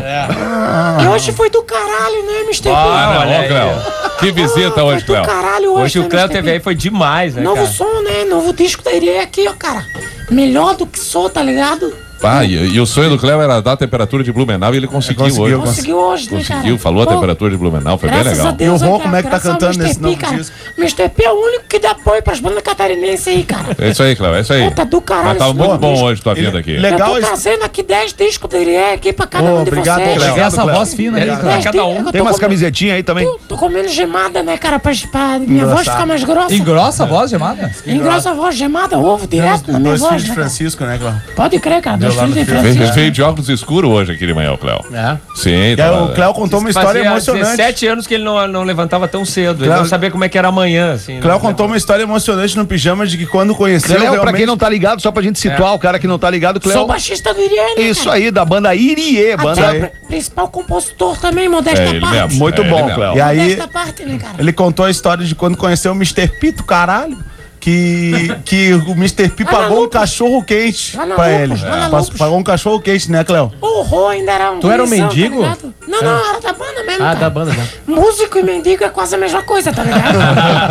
E hoje foi do caralho, né, mister P?
Ah, não,
olha
ó,
aí.
Cléo. Que visita hoje,
Foi do
Cléo.
caralho hoje,
Hoje o
né,
Cléo
mister
teve
P?
aí, foi demais, né,
Novo
cara?
som, né? Novo disco da Iria aqui, ó, cara. Melhor do que sou, tá ligado?
Ah, e, e o sonho do Cléo era dar a temperatura de Blumenau e ele conseguiu,
conseguiu,
hoje.
Conseguiu hoje, né, cara?
Conseguiu, falou a
Pô,
temperatura de Blumenau, foi bem
graças
legal.
a Deus,
E o Rô,
né,
como é que tá
graças ao
cantando
mister
nesse
P,
novo
cara.
disco?
mister P é o único que dá apoio pras bandas catarinenses aí, cara.
É isso aí, Cléo, é isso aí.
Pô, tá do caralho
Mas tá
esse
muito
novo
bom
disco.
hoje tua vinda aqui.
Legal
Eu tô
esse-
trazendo aqui dez discos da Iria aqui pra cada
Ô,
um de
obrigado,
vocês.
Cléo.
Essa
Cléo.
voz fina aí,
É,
Cléo.
Dez
cada um.
discos, eu
Tem
tô
umas
comendo-
camisetinhas aí também.
Tô, tô comendo gemada, né, cara? Pra, pra minha voz ficar mais grossa.
Engrossa a voz, gemada?
Engrossa a voz, gemada, ovo direto na minha
Dois
voz,
filhos de
né, cara?
Francisco, né, Cléo?
Pode crer, cara. Dois
lá
filhos
no
de
filme.
Veio,
Francisco.
veio de óculos escuros hoje aqui de manhã, o Cléo.
É.
Sim,
E aí
tava-
o Cléo contou uma história
Fazia
emocionante.
dezessete anos que ele não, não levantava tão cedo. Ele
Cléo-
não sabia como é que era amanhã, assim.
Cléo
né?
contou uma história emocionante no pijama de que quando conheceu
Cléo, pra
realmente...
quem não tá ligado, só pra gente situar o cara que não tá ligado,
Sou
Cléo.
baixista do Iria, né,
Isso
cara?
aí, da banda Irie, banda
Até
aí.
o pri- principal compositor também, modesta
É ele
parte.
mesmo.
Muito
É ele
bom,
mesmo.
Cléo.
E aí,
Modesta parte, né, cara?
ele contou a história de quando conheceu o mister Pito, caralho. Que, que o mister P
Lá na
pagou um
Lupus.
cachorro quente
Lá na
pra
Lupus,
ele.
lá na
Pas-
Lupus.
Pagou um cachorro quente, né, Cléo?
O Rô ainda era um
Tu era um
gurizão,
mendigo?
Tá ligado? não, não, era da banda mesmo,
Ah,
cara.
da banda, já.
Músico e mendigo é quase a mesma coisa, tá ligado?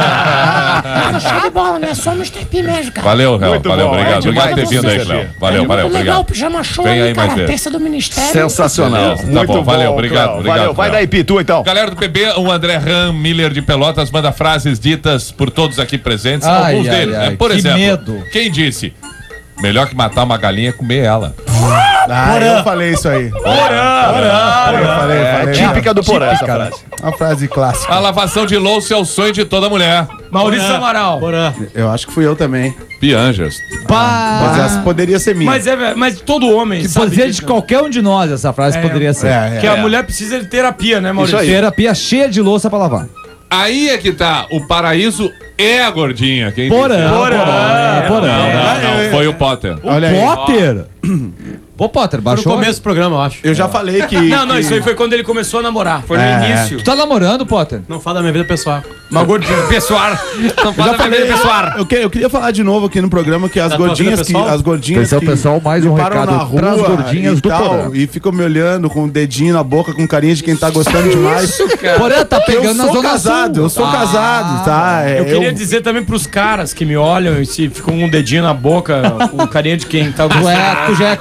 Mas show de bola, né? Só o mister P mesmo, cara.
Valeu, Cléo.
Muito
Valeu,
bom,
obrigado.
é
Obrigado por ter
demais
vindo aí,
você,
Cléo.
Fê.
Valeu,
É
valeu,
muito legal,
obrigado.
o pijama show
Vem
ali,
aí mais
cara.
vezes.
Terça do Ministério.
Sensacional.
Beleza, tá
Muito
bom, valeu, obrigado,
Cléo.
obrigado,
Valeu, vai
Cléo.
daí, Pitu, então.
Galera do P B, o André Ram Miller de Pelotas manda frases ditas por todos aqui presentes.
Ai,
alguns
ai,
deles,
ai,
né? Por
que
exemplo,
medo.
quem disse? Melhor que matar uma galinha é comer ela.
Ah, eu falei isso aí. Eu falei,
É
falei.
típica do Porã essa
Típica,
frase.
Uma frase clássica.
A lavação de louça é o sonho de toda mulher.
Maurício Amaral.
Porã.
Eu acho que fui eu também.
Pianjas.
Mas essa poderia ser minha.
Mas, é, mas todo homem
Que
sabe
pode ser
disso,
de
né?
qualquer um de nós essa frase
É,
poderia ser.
É, é.
Que a mulher precisa de terapia, né, Maurício?
Isso aí.
Terapia cheia de louça pra lavar.
Aí é que tá. O paraíso é a gordinha. Quem
Porã.
disse?
Porã. Porã.
Não, não, foi o Potter.
Olha aí.
Potter. Pô, Potter,
No
baixou.
começo do programa, eu acho.
Eu já falei que...
Não, não,
que-
isso aí foi quando ele começou a namorar. Foi no
É.
início.
Tu tá namorando, Potter?
Não fala da minha vida pessoal.
Uma gordinha pessoal. Não
Eu
fala
já
da
falei,
vida pessoal.
eu, que- eu queria falar de novo aqui no programa que as
Da tua
gordinhas
vida
que
pessoal?
as gordinhas
Atenção,
que
pessoal, mais um
me param
recado
na rua
pras gordinhas
e
do
tal,
Porã.
e ficam me olhando com o dedinho na boca, com carinha de quem tá gostando demais.
Porã tá
Eu
pegando na
sou
zona
casado,
sul.
eu sou
Ah.
casado, tá? É,
Eu queria dizer também pros caras que me olham e se ficam com um dedinho na boca, com carinha de quem tá
Tu,
gostando.
é, tu já é comprometido.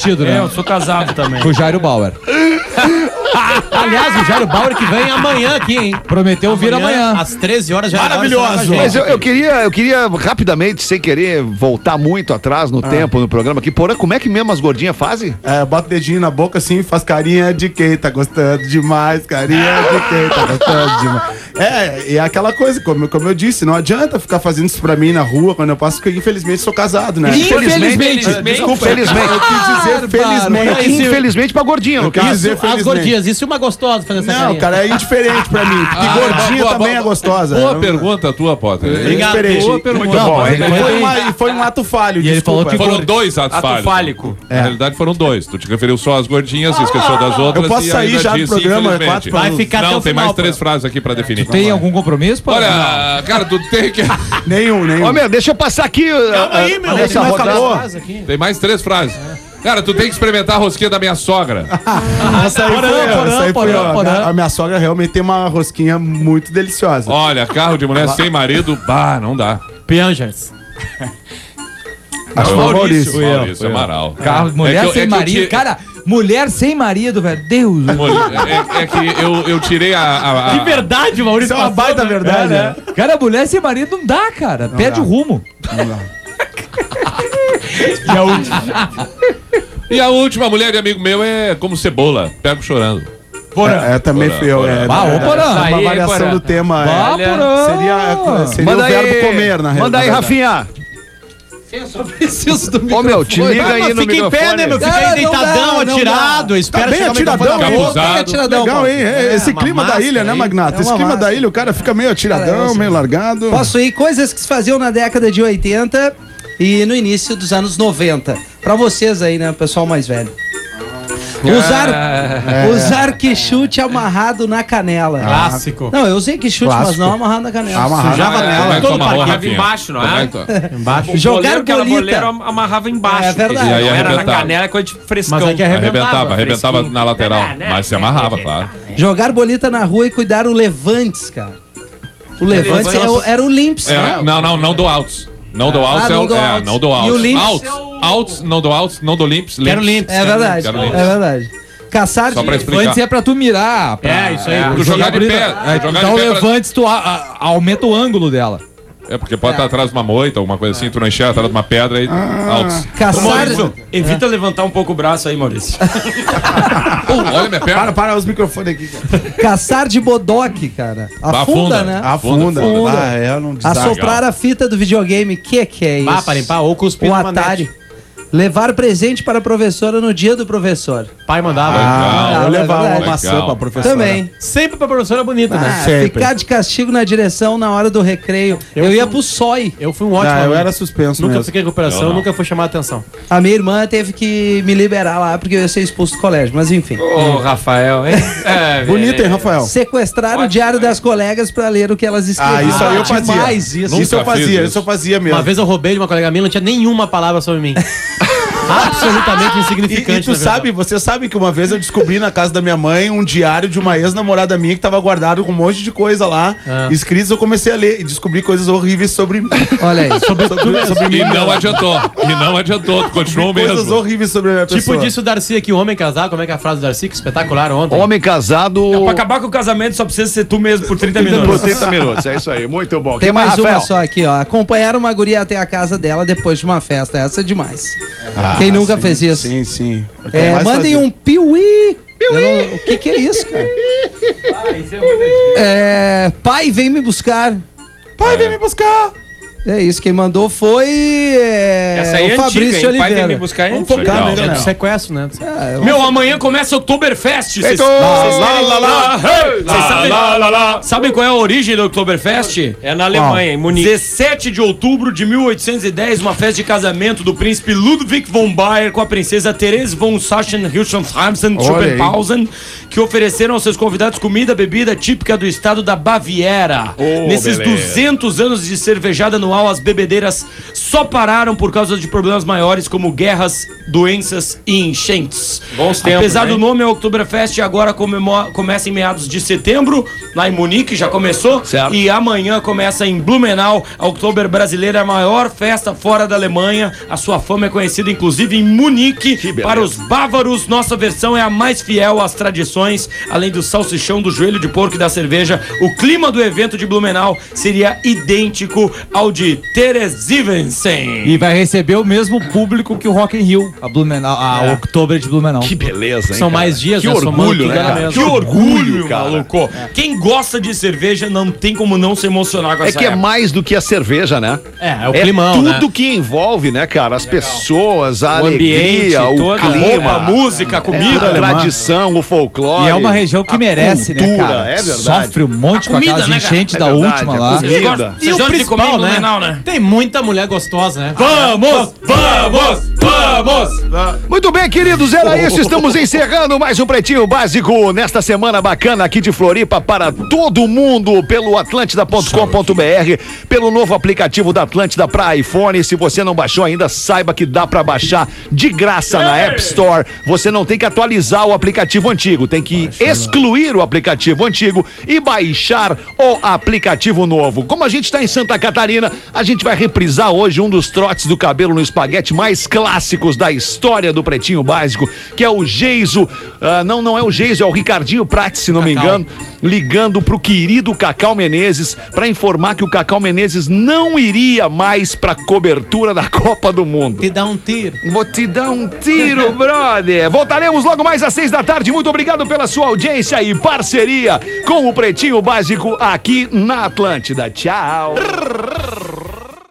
prometido, né?
É, eu sou casado também.
Com o Jairo Bauer.
Aliás, o Jairo Bauer que vem amanhã aqui, hein?
Prometeu vir amanhã.
Às treze horas já.
Maravilhoso.
Mas eu, eu queria, eu queria rapidamente, sem querer voltar muito atrás no tempo no programa aqui, porra, como é que mesmo as gordinhas fazem?
É, bota o dedinho na boca assim e faz carinha de quem tá gostando demais, carinha de quem tá gostando demais. É, e é aquela coisa, como, como eu disse, não adianta ficar fazendo isso pra mim na rua quando eu passo, porque infelizmente sou casado, né?
Infelizmente.
É, desculpa,
Felizmente.
eu quis dizer felizmente.
Infelizmente pra gordinha, no
Eu quis
caso.
dizer
As
felizmente.
gordinhas, isso é uma gostosa fazer essa
Não,
carinha.
cara, é indiferente pra mim, porque
Ah,
gordinha
boa,
também
boa,
é gostosa.
Boa
Não-
pergunta tua, Potter.
É
Obrigado.
indiferente.
Boa pergunta.
Muito bom,
mas
hein?
ele
Foi, uma- e foi um ato falho,
E ele
desculpa.
falou que
Foram dois atos
Ato
falhos.
fálico.
Na realidade foram dois. Tu te referiu só às gordinhas, esqueceu das outras.
Eu posso
e
sair
ainda
já do
disse,
programa, é
infelizmente.
quatro
Vai ficar até
Não,
o
tem
final,
mais três
pô.
frases aqui pra definir.
Tem algum compromisso? Pô?
Olha, cara, tu tem que.
Nenhum, nenhum.
Ô, meu, deixa eu passar aqui.
Calma
ah,
aí,
ah,
meu.
nessa
Mas
rodada.
acabou. Aqui.
Tem mais três frases. Cara, tu tem que experimentar a rosquinha da minha sogra.
Essa aí
Porã,
foi,
porã,
essa aí foi,
porã,
ó,
porã.
a minha sogra realmente tem uma rosquinha muito deliciosa.
Olha, carro de mulher sem marido, bah, não dá.
Pianjas.
Acho que foi o Maurício.
Maurício, Maurício Amaral.
Carro, mulher
É que eu-
sem
é que eu
marido.
ti-
Cara, mulher sem marido, velho. Deus.
É, é que eu, eu tirei a. a- a-
Que verdade, Maurício.
Isso é uma
passou,
baita
né?
verdade,
É,
né?
Cara, mulher sem marido não dá, cara. Perde
dá.
o rumo.
E a última mulher de amigo meu é como cebola. Pego chorando.
É, é, também
Porã,
fui eu.
porã.
É,
Ah, ô,
é,
Porã.
é uma
Aí,
variação
Porã.
do tema. é.
Ah,
Olha,
Porã.
Seria, é, seria
Manda
o verbo
aí,
comer, na
manda aí,
realidade.
Rafinha.
Eu só preciso do
Ô,
microfone.
meu, te liga aí no
Fica em pé, né, meu?
microfone.
Fica
Cara,
aí
não
deitadão,
dá, não
atirado.
dá.
Espera
Tá bem
chegar o
atiradão,
microfone.
hein?
Abusado.
Fica atiradão,
Legal,
Paulo.
hein? É, esse
uma
clima da
máscara
ilha, né,
aí.
Magnata?
É
Esse
uma
clima da
máscara.
ilha, o cara fica meio atiradão, meio largado.
Posso ir? Coisas que se faziam na década de oitenta e no início dos anos noventa. Pra vocês aí, né, pessoal mais velho. Usar, usar quichute amarrado na canela.
Clássico.
Não, eu usei quichute, mas
Clássico.
não amarrado na canela.
Amarrado.
Sujava
Como é
nela.
que tu
Todo
amarrou,
amarrava
Rafinha?
embaixo, não
Como
é?
é que tu-
Embaixo.
O
Jogar
goleiro, aquela
bolita.
goleira amarrava embaixo.
É verdade.
E aí
Não era na
arrebentava.
canela, é coisa de frescão.
Mas aí que
Arrebentava,
arrebentava.
arrebentava
fresquinho.
na lateral.
É, né?
Mas se amarrava, claro.
Jogar bolita na rua e cuidar o Levantes, cara. O Levantes
Levantes.
era o, era o Limps.
É, não, não, não do altos. Não do altos
Ah,
é
não
o.
do
É,
altos.
não do
E o
altos.
limps?
Altos, altos, não do altos, não do limps.
Quero limps.
É verdade.
Quero
É
limps.
verdade. Caçar
Só
de...
pra explicar.
Antes é pra tu mirar. Pra,
É, isso aí.
Tu jogar de pé.
É,
tu jogar
então
de pé pra-
levantes, tu a- a- aumenta o ângulo dela.
É, porque pode estar atrás de uma moita, alguma coisa assim, tu não enxerga atrás de uma pedra e altos.
Caçar...
Maurício, evita levantar um pouco o braço aí, Maurício.
Pô, olha minha
Para,
perna.
para os microfones aqui, cara.
Caçar de bodoque, cara. Afunda,
Afunda.
né?
Afunda.
Afunda.
Ah, é, não desarga.
Assoprar a fita do videogame. Que que é isso?
Bah, pra limpar ou cuspir
O
numa
Atari.
net.
Levar presente para a professora no dia do professor.
Pai mandava.
Ah,
Legal,
eu levava
legal.
uma maçã
Legal.
pra professora.
Também.
Sempre pra professora bonita,
Ah,
né?
Sempre.
ficar de castigo na direção na hora do recreio. Eu,
Eu
ia
fui-
pro S O I.
Eu fui um ótimo
Ah, eu
aluno.
era suspenso
Nunca
mesmo.
fiquei em recuperação,
Eu não.
nunca fui chamar a atenção.
A minha irmã teve que me liberar lá porque eu ia ser expulso do colégio. Mas enfim.
Ô, Rafael, hein? É,
Bonito, hein, Rafael?
Sequestrar o diário das colegas pra ler o que elas escreviam.
Ah, isso aí eu fazia.
Demais isso.
Isso eu
Nunca fiz
fazia,
isso.
isso eu fazia mesmo.
Uma vez eu roubei de uma colega minha, não tinha nenhuma palavra sobre mim. Absolutamente
E,
insignificante.
e tu
na verdade.
sabe, você sabe que uma vez eu descobri na casa da minha mãe um diário de uma ex-namorada minha que tava guardado com um monte de coisa lá,
Ah.
escritos, eu comecei a ler e descobri coisas horríveis sobre mim.
Olha aí.
sobre, sobre mim.
E não
mesmo.
adiantou. E não adiantou, tu continuou
Coisas
mesmo.
horríveis sobre a minha
Tipo
pessoa.
disse o Darcy aqui, o homem casado, como é que é a frase do Darcy? Que espetacular ontem.
Homem casado
Pra acabar com o casamento só precisa ser tu mesmo por trinta
por
minutos.
trinta minutos. É isso aí, muito bom.
Tem
Quem mais,
mais uma
Rafael?
só aqui, ó. Acompanhar uma guria até a casa dela depois de uma festa. Essa é demais. Quem nunca
sim,
fez isso?
Sim, sim.
É,
Mais
mandem
fazer.
um piuí. Eu não- O que que é isso, cara? É, pai, vem me buscar.
Pai, vem me buscar.
É isso, quem mandou foi é,
Essa aí é
o Fabrício
antiga, hein? Pai
Oliveira.
vem me buscar, hein?
Vamos focar
Legal.
nele,
É
né?
do sequestro, né?
É,
Meu, amanhã começa o Oktoberfest. Vocês
Feito!
vocês
Lá,
querem-
lá, lá.
Vocês sabem, sabem qual é a origem do Oktoberfest? É na Alemanha, em Munique. dezessete de outubro de mil oitocentos e dez, uma festa de casamento do príncipe Ludwig von Baer com a princesa Therese von Sachsen-Hildesheim-Schuppenhausen, que ofereceram aos seus convidados comida, bebida típica do estado da Baviera.
Oh,
Nesses
beleza.
duzentos anos de cervejada no anual, as bebedeiras só pararam por causa de problemas maiores como guerras, doenças e enchentes.
Bons tempos,
Apesar
hein?
do nome, a Oktoberfest agora comemora, começa em meados de setembro, lá em Munique, já começou.
Certo.
E amanhã começa em Blumenau. A Oktober brasileira é a maior festa fora da Alemanha. A sua fama é conhecida inclusive em Munique. Para os bávaros, nossa versão é a mais fiel às tradições. Além do salsichão, do joelho de porco e da cerveja, o clima do evento de Blumenau seria idêntico ao de Theresienstadt.
E vai receber o mesmo público que o Rock in Rio, a Blumenau, a Oktober de Blumenau.
Que beleza, hein,
São
cara?
mais dias,
Que
né? Somando
orgulho,
tudo
né,
ela
cara?
mesma.
Que orgulho, maluco. Quem gosta de cerveja não tem como não se emocionar com
É
essa
que é
época.
mais do que a cerveja, né?
É, é o climão, né?
tudo que envolve, né, cara? As pessoas, a
O ambiente,
alegria, o
toda a
clima,
roupa, a música, a comida.
a tradição, o folclore.
E é uma região que
a
merece, né,
cultura,
cara?
É verdade.
Sofre um monte
A
com
comida,
aquelas
né, cara?
enchentes
É
da
verdade,
última
a
lá.
comida.
Vocês gostam,
E
vocês
o
gostam de comer em
principal, né?
Blumenau, né?
Tem muita mulher gostosa, né?
Vamos, vamos, vamos!
Muito bem, queridos, era isso. Estamos encerrando mais um Pretinho Básico nesta semana bacana aqui de Floripa para todo mundo pelo atlântida ponto com ponto br, pelo novo aplicativo da Atlântida para iPhone. Se você não baixou ainda, saiba que dá para baixar de graça na App Store. Você não tem que atualizar o aplicativo antigo, tem que excluir o aplicativo antigo e baixar o aplicativo novo. Como a gente está em Santa Catarina, a gente vai reprisar hoje um dos trotes do cabelo no espaguete mais clássicos da história do Pretinho Básico, que é o Geiso. Ah, não, não é o Geiso, é o Ricardinho Prati, se não me engano, ligando pro querido Cacau Menezes para informar que o Cacau Menezes não iria mais pra cobertura da Copa do Mundo.
Te dá um tiro.
Vou te dar um tiro, brother. Voltaremos logo mais às seis da tarde. Muito obrigado pela sua audiência e parceria com o Pretinho Básico aqui na Atlântida. Tchau.